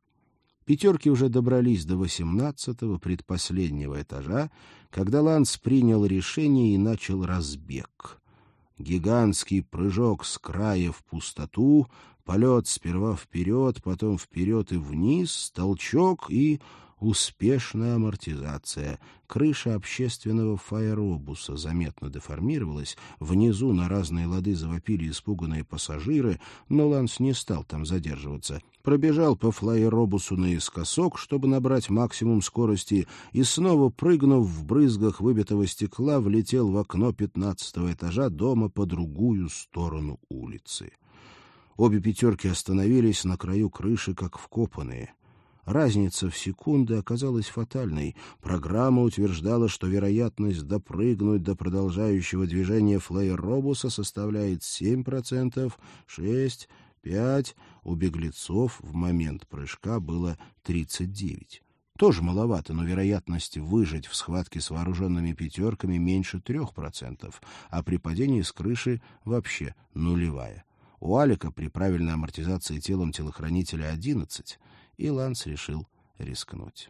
Пятерки уже добрались до восемнадцатого, предпоследнего этажа, когда Ланс принял решение и начал разбег. Гигантский прыжок с края в пустоту, полет сперва вперед, потом вперед и вниз, толчок и успешная амортизация. Крыша общественного фаеробуса заметно деформировалась, внизу на разные лады завопили испуганные пассажиры, но Ланс не стал там задерживаться. Пробежал по флайеробусу наискосок, чтобы набрать максимум скорости, и снова, прыгнув в брызгах выбитого стекла, влетел в окно пятнадцатого этажа дома по другую сторону улицы. Обе пятерки остановились на краю крыши, как вкопанные. Разница в секунды оказалась фатальной. Программа утверждала, что вероятность допрыгнуть до продолжающего движения флайеробуса составляет семь процентов, шесть процентов, пять процентов. У беглецов в момент прыжка было тридцать девять процентов. Тоже маловато, но вероятность выжить в схватке с вооруженными пятерками меньше трех процентов, а при падении с крыши вообще нулевая. У Алика при правильной амортизации телом телохранителя одиннадцать, и Ланс решил рискнуть.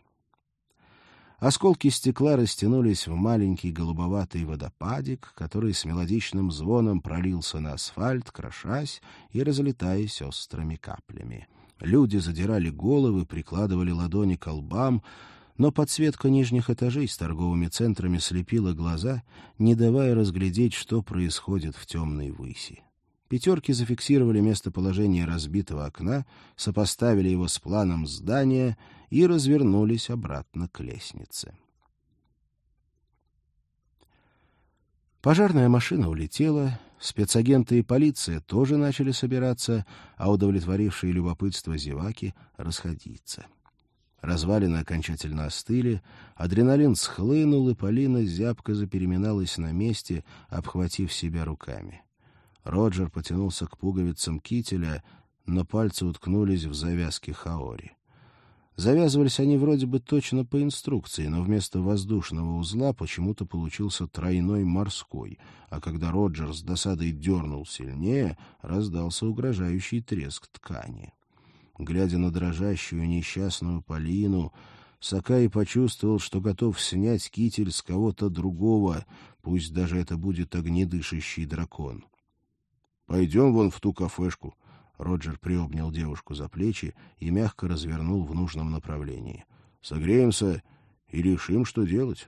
Осколки стекла растянулись в маленький голубоватый водопадик, который с мелодичным звоном пролился на асфальт, крошась и разлетаясь острыми каплями. Люди задирали головы, прикладывали ладони к лбам, но подсветка нижних этажей с торговыми центрами слепила глаза, не давая разглядеть, что происходит в темной выси. Пятерки зафиксировали местоположение разбитого окна, сопоставили его с планом здания и развернулись обратно к лестнице. Пожарная машина улетела, Спецагенты и полиция тоже начали собираться, а удовлетворившие любопытство зеваки расходиться. Развалины окончательно остыли, адреналин схлынул, и Полина зябко запереминалась на месте, обхватив себя руками. Роджер потянулся к пуговицам кителя, но пальцы уткнулись в завязки хаори. Завязывались они вроде бы точно по инструкции, но вместо воздушного узла почему-то получился тройной морской, а когда Роджер с досадой дернул сильнее, раздался угрожающий треск ткани. Глядя на дрожащую несчастную Полину, Сакаи почувствовал, что готов снять китель с кого-то другого, пусть даже это будет огнедышащий дракон. — Пойдем вон в ту кафешку. Роджер приобнял девушку за плечи и мягко развернул в нужном направлении. — Согреемся и решим, что делать.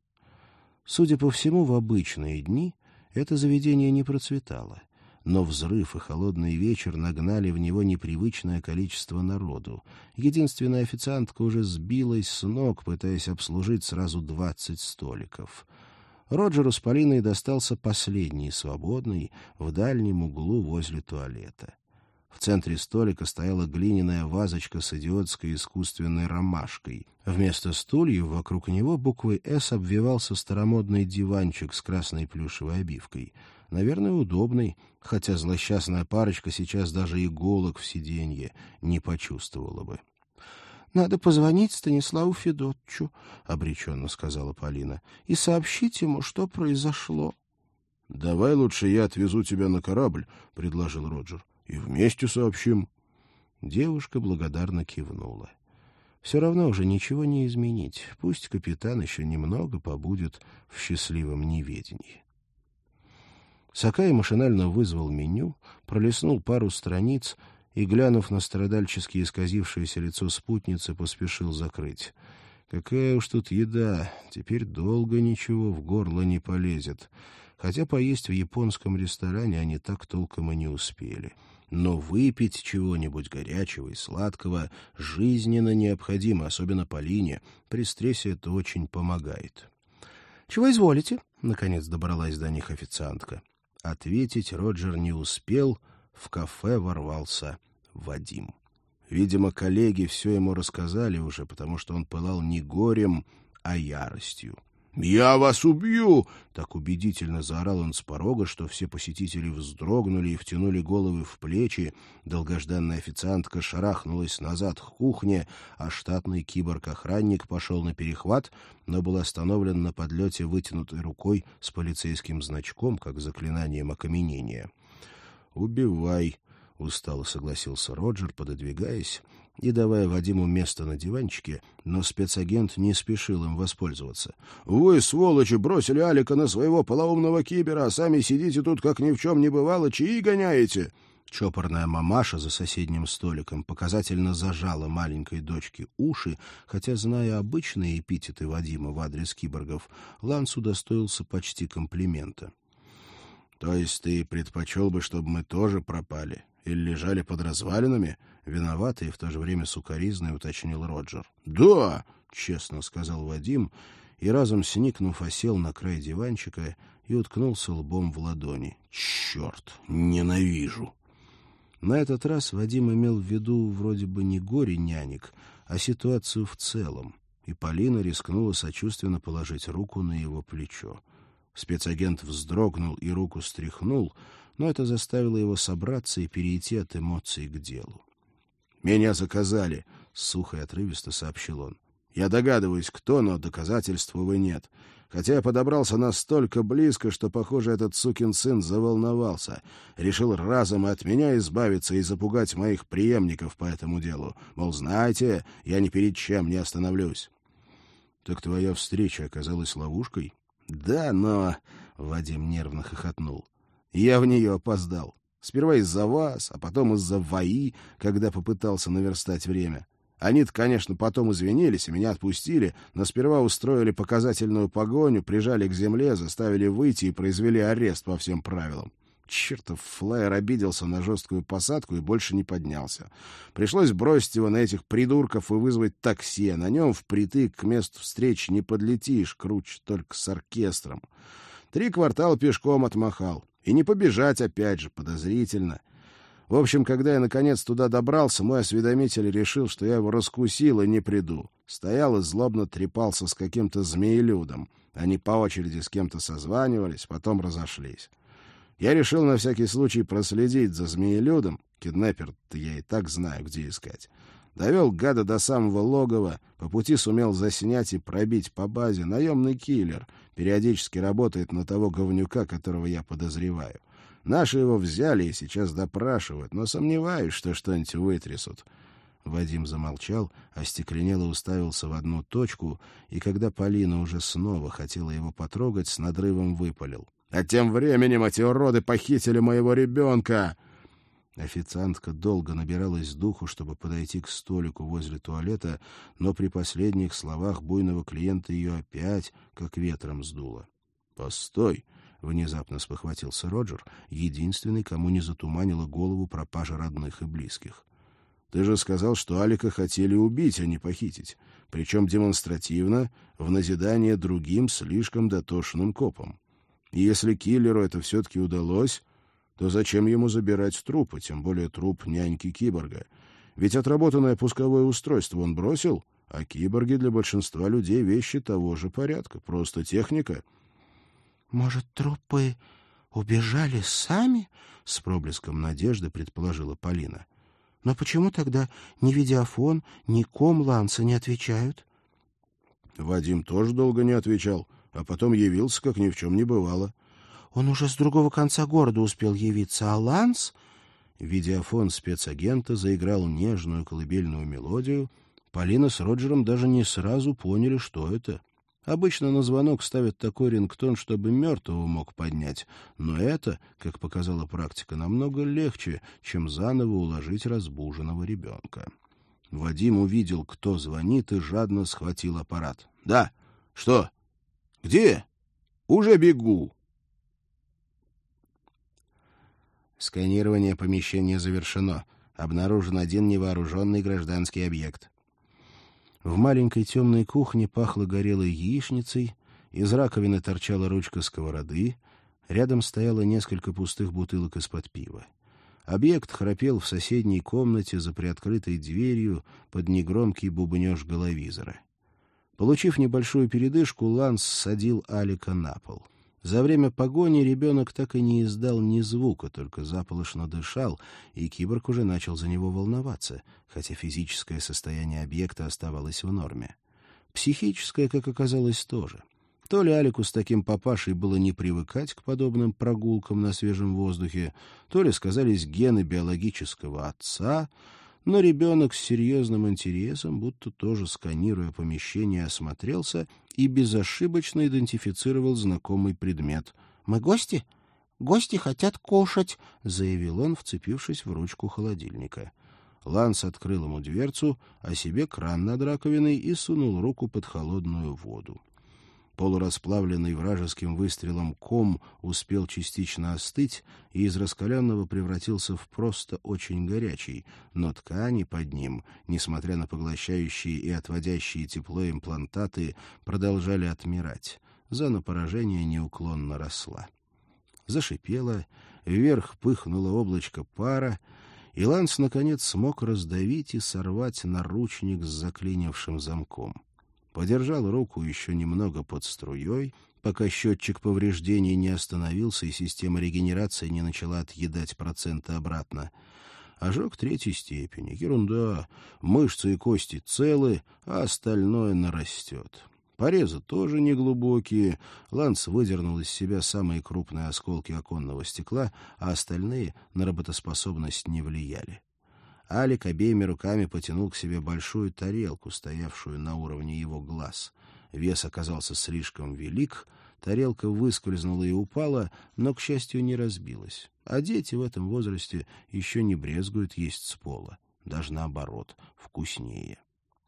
Судя по всему, в обычные дни это заведение не процветало, но взрыв и холодный вечер нагнали в него непривычное количество народу. Единственная официантка уже сбилась с ног, пытаясь обслужить сразу двадцать столиков. Роджеру с Полиной достался последний свободный в дальнем углу возле туалета. В центре столика стояла глиняная вазочка с идиотской искусственной ромашкой. Вместо стульев вокруг него буквой «С» обвивался старомодный диванчик с красной плюшевой обивкой. Наверное, удобный, хотя злосчастная парочка сейчас даже иголок в сиденье не почувствовала бы. — Надо позвонить Станиславу Федотчу, — обреченно сказала Полина, — и сообщить ему, что произошло. — Давай лучше я отвезу тебя на корабль, — предложил Роджер. — И вместе сообщим. Девушка благодарно кивнула. Все равно уже ничего не изменить. Пусть капитан еще немного побудет в счастливом неведении. Сакаи машинально вызвал меню, пролистнул пару страниц и, глянув на страдальчески исказившееся лицо спутницы, поспешил закрыть. Какая уж тут еда, теперь долго ничего в горло не полезет. Хотя поесть в японском ресторане они так толком и не успели. Но выпить чего-нибудь горячего и сладкого жизненно необходимо, особенно Полине. При стрессе это очень помогает. — Чего изволите? — наконец добралась до них официантка. Ответить Роджер не успел, в кафе ворвался Вадим. Видимо, коллеги все ему рассказали уже, потому что он пылал не горем, а яростью. «Я вас убью!» — так убедительно заорал он с порога, что все посетители вздрогнули и втянули головы в плечи. Долгожданная официантка шарахнулась назад к кухне, а штатный киборг-охранник пошел на перехват, но был остановлен на подлете вытянутой рукой с полицейским значком, как заклинанием окаменения. «Убивай!» — устало согласился Роджер, пододвигаясь и давая Вадиму место на диванчике, но спецагент не спешил им воспользоваться. — Вы, сволочи, бросили Алика на своего полоумного кибера, а сами сидите тут, как ни в чем не бывало, чаи гоняете. Чопорная мамаша за соседним столиком показательно зажала маленькой дочке уши, хотя, зная обычные эпитеты Вадима в адрес киборгов, Ланс удостоился почти комплимента. — То есть ты предпочел бы, чтобы мы тоже пропали? Или лежали под развалинами? Виноватый и в то же время сукоризный, уточнил Роджер. — Да, — честно сказал Вадим, и разом сникнув, осел на край диванчика и уткнулся лбом в ладони. — Черт, ненавижу! На этот раз Вадим имел в виду вроде бы не горе нянек, а ситуацию в целом, и Полина рискнула сочувственно положить руку на его плечо. Спецагент вздрогнул и руку стряхнул, но это заставило его собраться и перейти от эмоций к делу. — Меня заказали, — сухо и отрывисто сообщил он. — Я догадываюсь, кто, но доказательств, увы, нет. Хотя я подобрался настолько близко, что, похоже, этот сукин сын заволновался. Решил разом от меня избавиться и запугать моих преемников по этому делу. Мол, знаете, я ни перед чем не остановлюсь. — Так твоя встреча оказалась ловушкой? — Да, но... — Вадим нервно хохотнул. — Я в нее опоздал. Сперва из-за вас, а потом из-за ВАИ, когда попытался наверстать время. Они-то, конечно, потом извинились и меня отпустили, но сперва устроили показательную погоню, прижали к земле, заставили выйти и произвели арест по всем правилам. Чертов флайер обиделся на жесткую посадку и больше не поднялся. Пришлось бросить его на этих придурков и вызвать такси, а на нем впритык к месту встречи не подлетишь, круче только с оркестром. Три квартала пешком отмахал. И не побежать опять же, подозрительно. В общем, когда я наконец туда добрался, мой осведомитель решил, что я его раскусил и не приду. Стоял и злобно трепался с каким-то змеелюдом. Они по очереди с кем-то созванивались, потом разошлись. Я решил на всякий случай проследить за змеелюдом. Киднеппер-то я и так знаю, где искать. Довел гада до самого логова, по пути сумел заснять и пробить по базе. Наемный киллер. Периодически работает на того говнюка, которого я подозреваю. Наши его взяли и сейчас допрашивают, но сомневаюсь, что что-нибудь вытрясут. Вадим замолчал, остекленело уставился в одну точку, и когда Полина уже снова хотела его потрогать, с надрывом выпалил. — А тем временем эти уроды похитили моего ребенка! Официантка долго набиралась духу, чтобы подойти к столику возле туалета, но при последних словах буйного клиента ее опять как ветром сдуло. — Постой! — внезапно спохватился Роджер, единственный, кому не затуманила голову пропажа родных и близких. — Ты же сказал, что Алика хотели убить, а не похитить, причем демонстративно, в назидание другим слишком дотошным копам. И если киллеру это все-таки удалось, то зачем ему забирать трупы, тем более труп няньки-киборга? Ведь отработанное пусковое устройство он бросил, а киборги для большинства людей вещи того же порядка, просто техника. — Может, трупы убежали сами? — с проблеском надежды предположила Полина. — Но почему тогда ни видеофон, ни ком Ланса не отвечают? Вадим тоже долго не отвечал, а потом явился, как ни в чем не бывало. — Он уже с другого конца города успел явиться, а Ланс... Видеофон спецагента заиграл нежную колыбельную мелодию. Полина с Роджером даже не сразу поняли, что это. Обычно на звонок ставят такой рингтон, чтобы мертвого мог поднять, но это, как показала практика, намного легче, чем заново уложить разбуженного ребенка. Вадим увидел, кто звонит, и жадно схватил аппарат. — Да. Что? Где? Уже бегу. Сканирование помещения завершено. Обнаружен один невооруженный гражданский объект. В маленькой темной кухне пахло горелой яичницей, из раковины торчала ручка сковороды, рядом стояло несколько пустых бутылок из-под пива. Объект храпел в соседней комнате за приоткрытой дверью под негромкий бубнёж головизора. Получив небольшую передышку, Ланс садил Алика на пол. За время погони ребенок так и не издал ни звука, только заполошно дышал, и киборг уже начал за него волноваться, хотя физическое состояние объекта оставалось в норме. Психическое, как оказалось, тоже. То ли Алику с таким папашей было не привыкать к подобным прогулкам на свежем воздухе, то ли сказались гены биологического отца, но ребенок с серьезным интересом, будто тоже сканируя помещение, осмотрелся и безошибочно идентифицировал знакомый предмет. — Мы гости? Гости хотят кушать, — заявил он, вцепившись в ручку холодильника. Ланс открыл ему дверцу, а себе кран над раковиной и сунул руку под холодную воду. Полурасплавленный вражеским выстрелом ком успел частично остыть и из раскаленного превратился в просто очень горячий, но ткани под ним, несмотря на поглощающие и отводящие тепло имплантаты, продолжали отмирать. Зона поражения неуклонно росла. Зашипело, вверх пыхнуло облачко пара, и Ланс, наконец, смог раздавить и сорвать наручник с заклинившим замком. Подержал руку еще немного под струей, пока счетчик повреждений не остановился и система регенерации не начала отъедать проценты обратно. Ожог третьей степени. Ерунда. Мышцы и кости целы, а остальное нарастет. Порезы тоже неглубокие. Ланс выдернул из себя самые крупные осколки оконного стекла, а остальные на работоспособность не влияли. Алик обеими руками потянул к себе большую тарелку, стоявшую на уровне его глаз. Вес оказался слишком велик, тарелка выскользнула и упала, но, к счастью, не разбилась. А дети в этом возрасте еще не брезгуют есть с пола. Даже наоборот, вкуснее.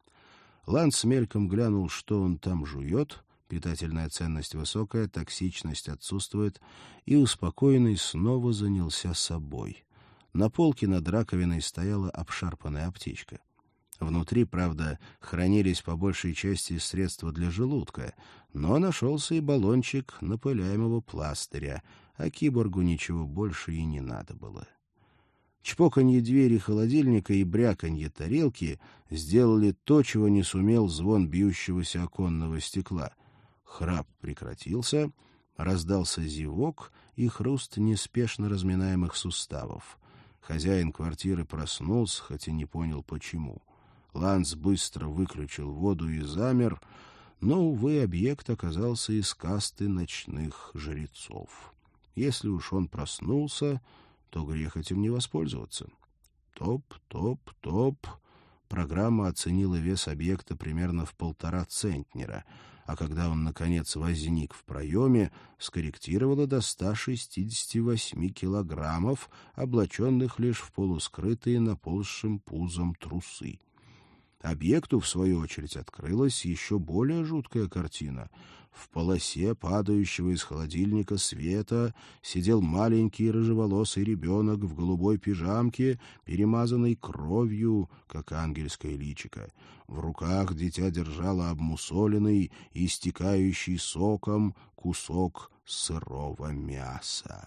Ланс мельком глянул, что он там жует, питательная ценность высокая, токсичность отсутствует, и, успокоенный, снова занялся собой. На полке над раковиной стояла обшарпанная аптечка. Внутри, правда, хранились по большей части средства для желудка, но нашелся и баллончик напыляемого пластыря, а киборгу ничего больше и не надо было. Чпоканье двери холодильника и бряканье тарелки сделали то, чего не сумел звон бьющегося оконного стекла. Храп прекратился, раздался зевок и хруст неспешно разминаемых суставов. Хозяин квартиры проснулся, хотя не понял, почему. Ланс быстро выключил воду и замер, но, увы, объект оказался из касты ночных жрецов. Если уж он проснулся, то грех этим не воспользоваться. Топ, топ, топ. Программа оценила вес объекта примерно в полтора центнера, а когда он, наконец, возник в проеме, скорректировала до ста шестидесяти восьми килограммов, облаченных лишь в полускрытые наползшим пузом трусы. Объекту, в свою очередь, открылась еще более жуткая картина. В полосе падающего из холодильника света сидел маленький рыжеволосый ребенок в голубой пижамке, перемазанной кровью, как ангельское личико. В руках дитя держало обмусоленный, истекающий соком кусок сырого мяса.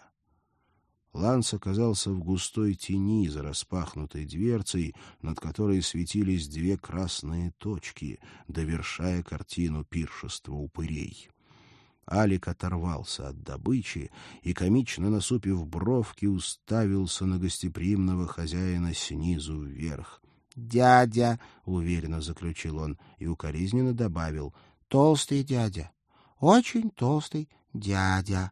Ланс оказался в густой тени за распахнутой дверцей, над которой светились две красные точки, довершая картину пиршества упырей. Алик оторвался от добычи и, комично насупив бровки, уставился на гостеприимного хозяина снизу вверх. «Дядя!» — уверенно заключил он и укоризненно добавил. «Толстый дядя, очень толстый дядя».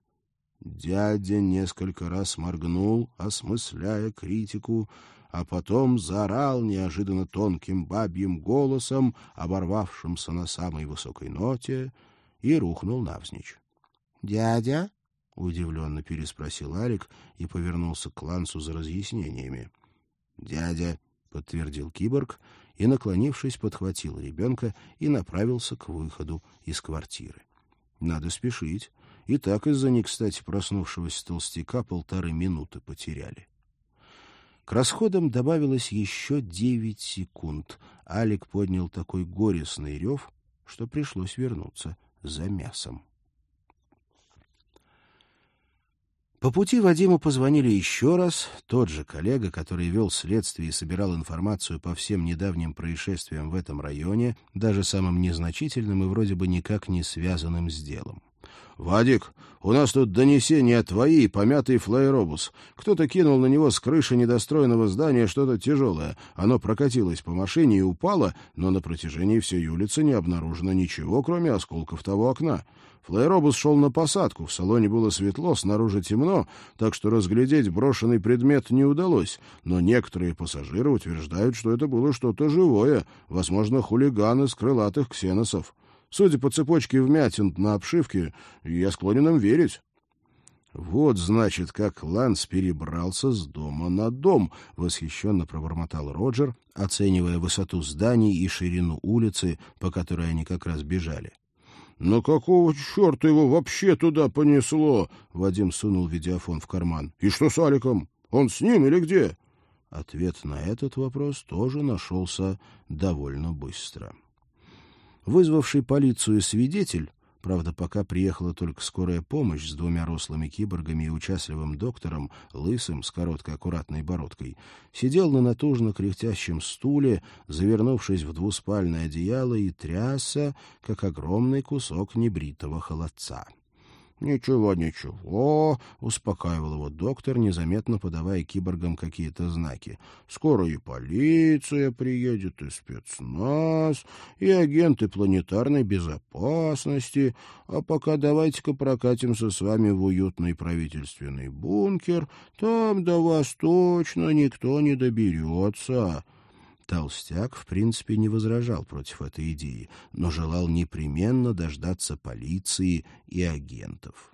Дядя несколько раз моргнул, осмысляя критику, а потом заорал неожиданно тонким бабьим голосом, оборвавшимся на самой высокой ноте, и рухнул навзничь. «Дядя?» — удивленно переспросил Алик и повернулся к Лансу за разъяснениями. «Дядя», — подтвердил киборг и, наклонившись, подхватил ребенка и направился к выходу из квартиры. «Надо спешить. И так из-за не кстати проснувшегося толстяка полторы минуты потеряли». К расходам добавилось еще девять секунд. Алик поднял такой горестный рев, что пришлось вернуться за мясом. По пути Вадиму позвонили еще раз. Тот же коллега, который вел следствие и собирал информацию по всем недавним происшествиям в этом районе, даже самым незначительным и вроде бы никак не связанным с делом. «Вадик, у нас тут донесение твои, помятый флайробус. Кто-то кинул на него с крыши недостроенного здания что-то тяжелое. Оно прокатилось по машине и упало, но на протяжении всей улицы не обнаружено ничего, кроме осколков того окна. Флайробус шел на посадку, в салоне было светло, снаружи темно, так что разглядеть брошенный предмет не удалось, но некоторые пассажиры утверждают, что это было что-то живое, возможно, хулиган из крылатых ксеносов. Судя по цепочке вмятин на обшивке, я склонен им верить». «Вот, значит, как Ланс перебрался с дома на дом», — восхищенно пробормотал Роджер, оценивая высоту зданий и ширину улицы, по которой они как раз бежали. «Но какого черта его вообще туда понесло?» — Вадим сунул видеофон в карман. «И что с Аликом? Он с ним или где?» Ответ на этот вопрос тоже нашелся довольно быстро. Вызвавший полицию свидетель, правда, пока приехала только скорая помощь с двумя рослыми киборгами и участливым доктором, лысым, с короткой аккуратной бородкой, сидел на натужно кряхтящем стуле, завернувшись в двуспальное одеяло, и трясся, как огромный кусок небритого холодца. «Ничего, ничего», — успокаивал его доктор, незаметно подавая киборгам какие-то знаки. «Скоро и полиция приедет, и спецназ, и агенты планетарной безопасности. А пока давайте-ка прокатимся с вами в уютный правительственный бункер. Там до вас точно никто не доберется». Толстяк, в принципе, не возражал против этой идеи, но желал непременно дождаться полиции и агентов.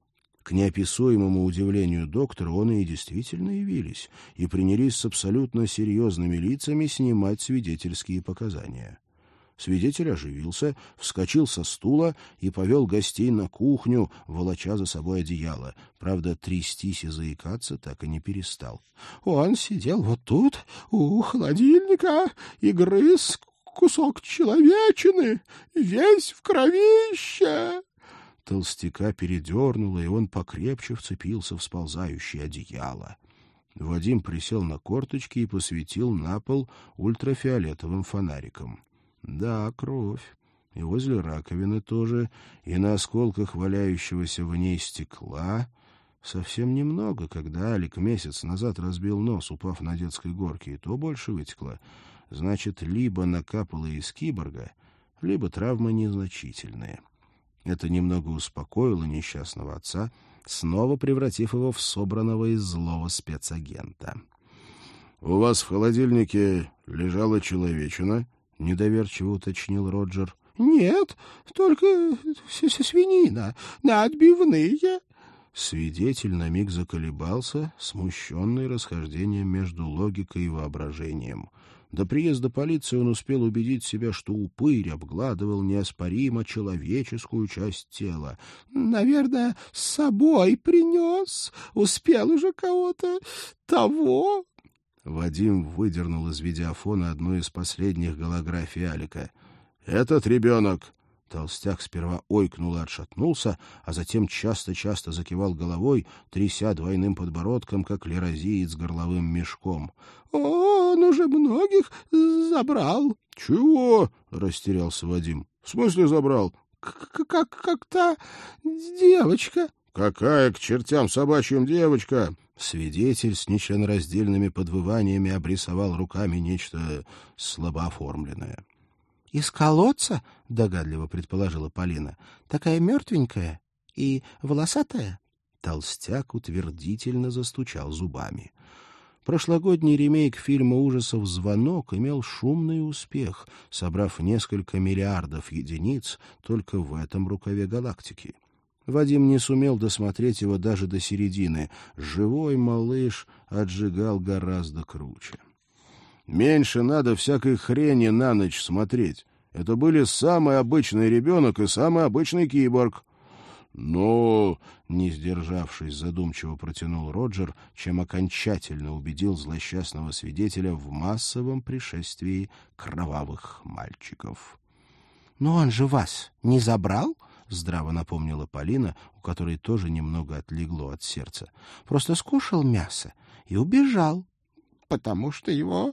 К неописуемому удивлению доктора он и действительно явились и принялись с абсолютно серьезными лицами снимать свидетельские показания. Свидетель оживился, вскочил со стула и повел гостей на кухню, волоча за собой одеяло. Правда, трястись и заикаться так и не перестал. «Он сидел вот тут, у холодильника, и грыз кусок человечины, весь в кровище!» Толстяка передернуло, и он покрепче вцепился в сползающее одеяло. Вадим присел на корточки и посветил на пол ультрафиолетовым фонариком. Да, кровь. И возле раковины тоже, и на осколках валяющегося в ней стекла. Совсем немного, когда Алик месяц назад разбил нос, упав на детской горке, и то больше вытекло. Значит, либо накапало из киборга, либо травмы незначительные. Это немного успокоило несчастного отца, снова превратив его в собранного из злого спецагента. — У вас в холодильнике лежала человечина? — недоверчиво уточнил Роджер. — Нет, только свинина, на отбивные. Свидетель на миг заколебался, смущенный расхождением между логикой и воображением. До приезда полиции он успел убедить себя, что упырь обгладывал неоспоримо человеческую часть тела. — Наверное, с собой принес. Успел уже кого-то того. Вадим выдернул из видеофона одну из последних голографий Алика. «Этот ребенок!» Толстяк сперва ойкнул и отшатнулся, а затем часто-часто закивал головой, тряся двойным подбородком, как лирозиец горловым мешком. «Он уже многих забрал». «Чего?» — растерялся Вадим. «В смысле забрал?» «Как как та девочка». «Какая к чертям собачьим девочка?» Свидетель с нечленораздельными подвываниями обрисовал руками нечто слабооформленное. — Из колодца, — догадливо предположила Полина, — такая мертвенькая и волосатая. Толстяк утвердительно застучал зубами. Прошлогодний ремейк фильма ужасов «Звонок» имел шумный успех, собрав несколько миллиардов единиц только в этом рукаве галактики. Вадим не сумел досмотреть его даже до середины. Живой малыш отжигал гораздо круче. «Меньше надо всякой хрени на ночь смотреть. Это были самый обычный ребенок и самый обычный киборг». «Но...» — не сдержавшись, задумчиво протянул Роджер, чем окончательно убедил злосчастного свидетеля в массовом пришествии кровавых мальчиков. «Но он же вас не забрал?» — здраво напомнила Полина, у которой тоже немного отлегло от сердца. — Просто скушал мясо и убежал. — Потому что его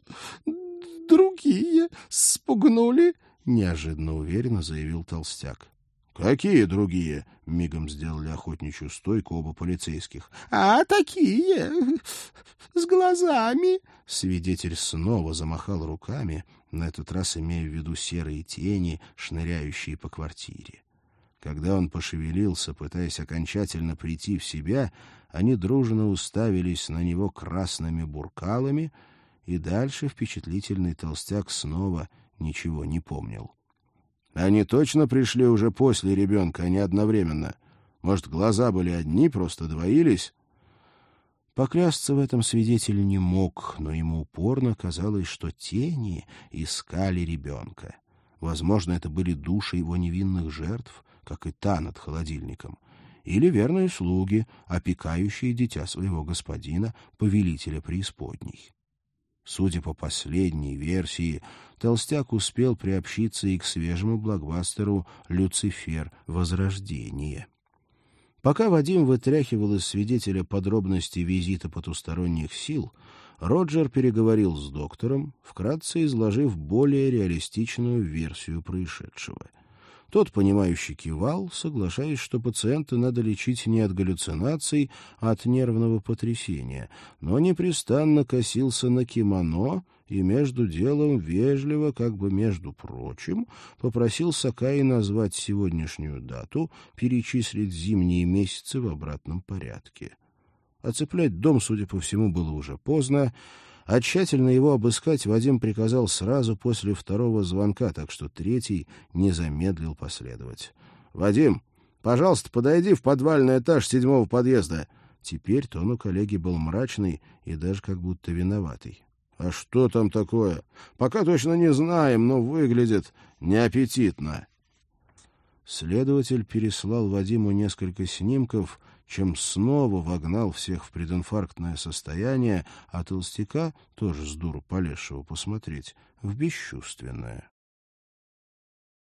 другие спугнули, — неожиданно уверенно заявил толстяк. — Какие другие? — мигом сделали охотничью стойку оба полицейских. — А такие, с глазами. Свидетель снова замахал руками, на этот раз имея в виду серые тени, шныряющие по квартире. Когда он пошевелился, пытаясь окончательно прийти в себя, они дружно уставились на него красными буркалами, и дальше впечатлительный толстяк снова ничего не помнил. Они точно пришли уже после ребенка, а не одновременно? Может, глаза были одни, просто двоились? Поклясться в этом свидетель не мог, но ему упорно казалось, что тени искали ребенка. Возможно, это были души его невинных жертв, как и та над холодильником, или верные слуги, опекающие дитя своего господина, повелителя преисподней. Судя по последней версии, толстяк успел приобщиться и к свежему блокбастеру «Люцифер. Возрождение». Пока Вадим вытряхивал из свидетеля подробности визита потусторонних сил, Роджер переговорил с доктором, вкратце изложив более реалистичную версию происшедшего. Тот, понимающе кивал, соглашаясь, что пациента надо лечить не от галлюцинаций, а от нервного потрясения, но непрестанно косился на кимоно и между делом вежливо, как бы между прочим, попросил Сакаи назвать сегодняшнюю дату, перечислить зимние месяцы в обратном порядке. Оцеплять дом, судя по всему, было уже поздно, а тщательно его обыскать Вадим приказал сразу после второго звонка, так что третий не замедлил последовать. — Вадим, пожалуйста, подойди в подвальный этаж седьмого подъезда. Теперь тон у коллеги был мрачный и даже как будто виноватый. — А что там такое? Пока точно не знаем, но выглядит неаппетитно. Следователь переслал Вадиму несколько снимков, чем снова вогнал всех в прединфарктное состояние, а толстяка, тоже с дуру полезшего посмотреть, в бесчувственное.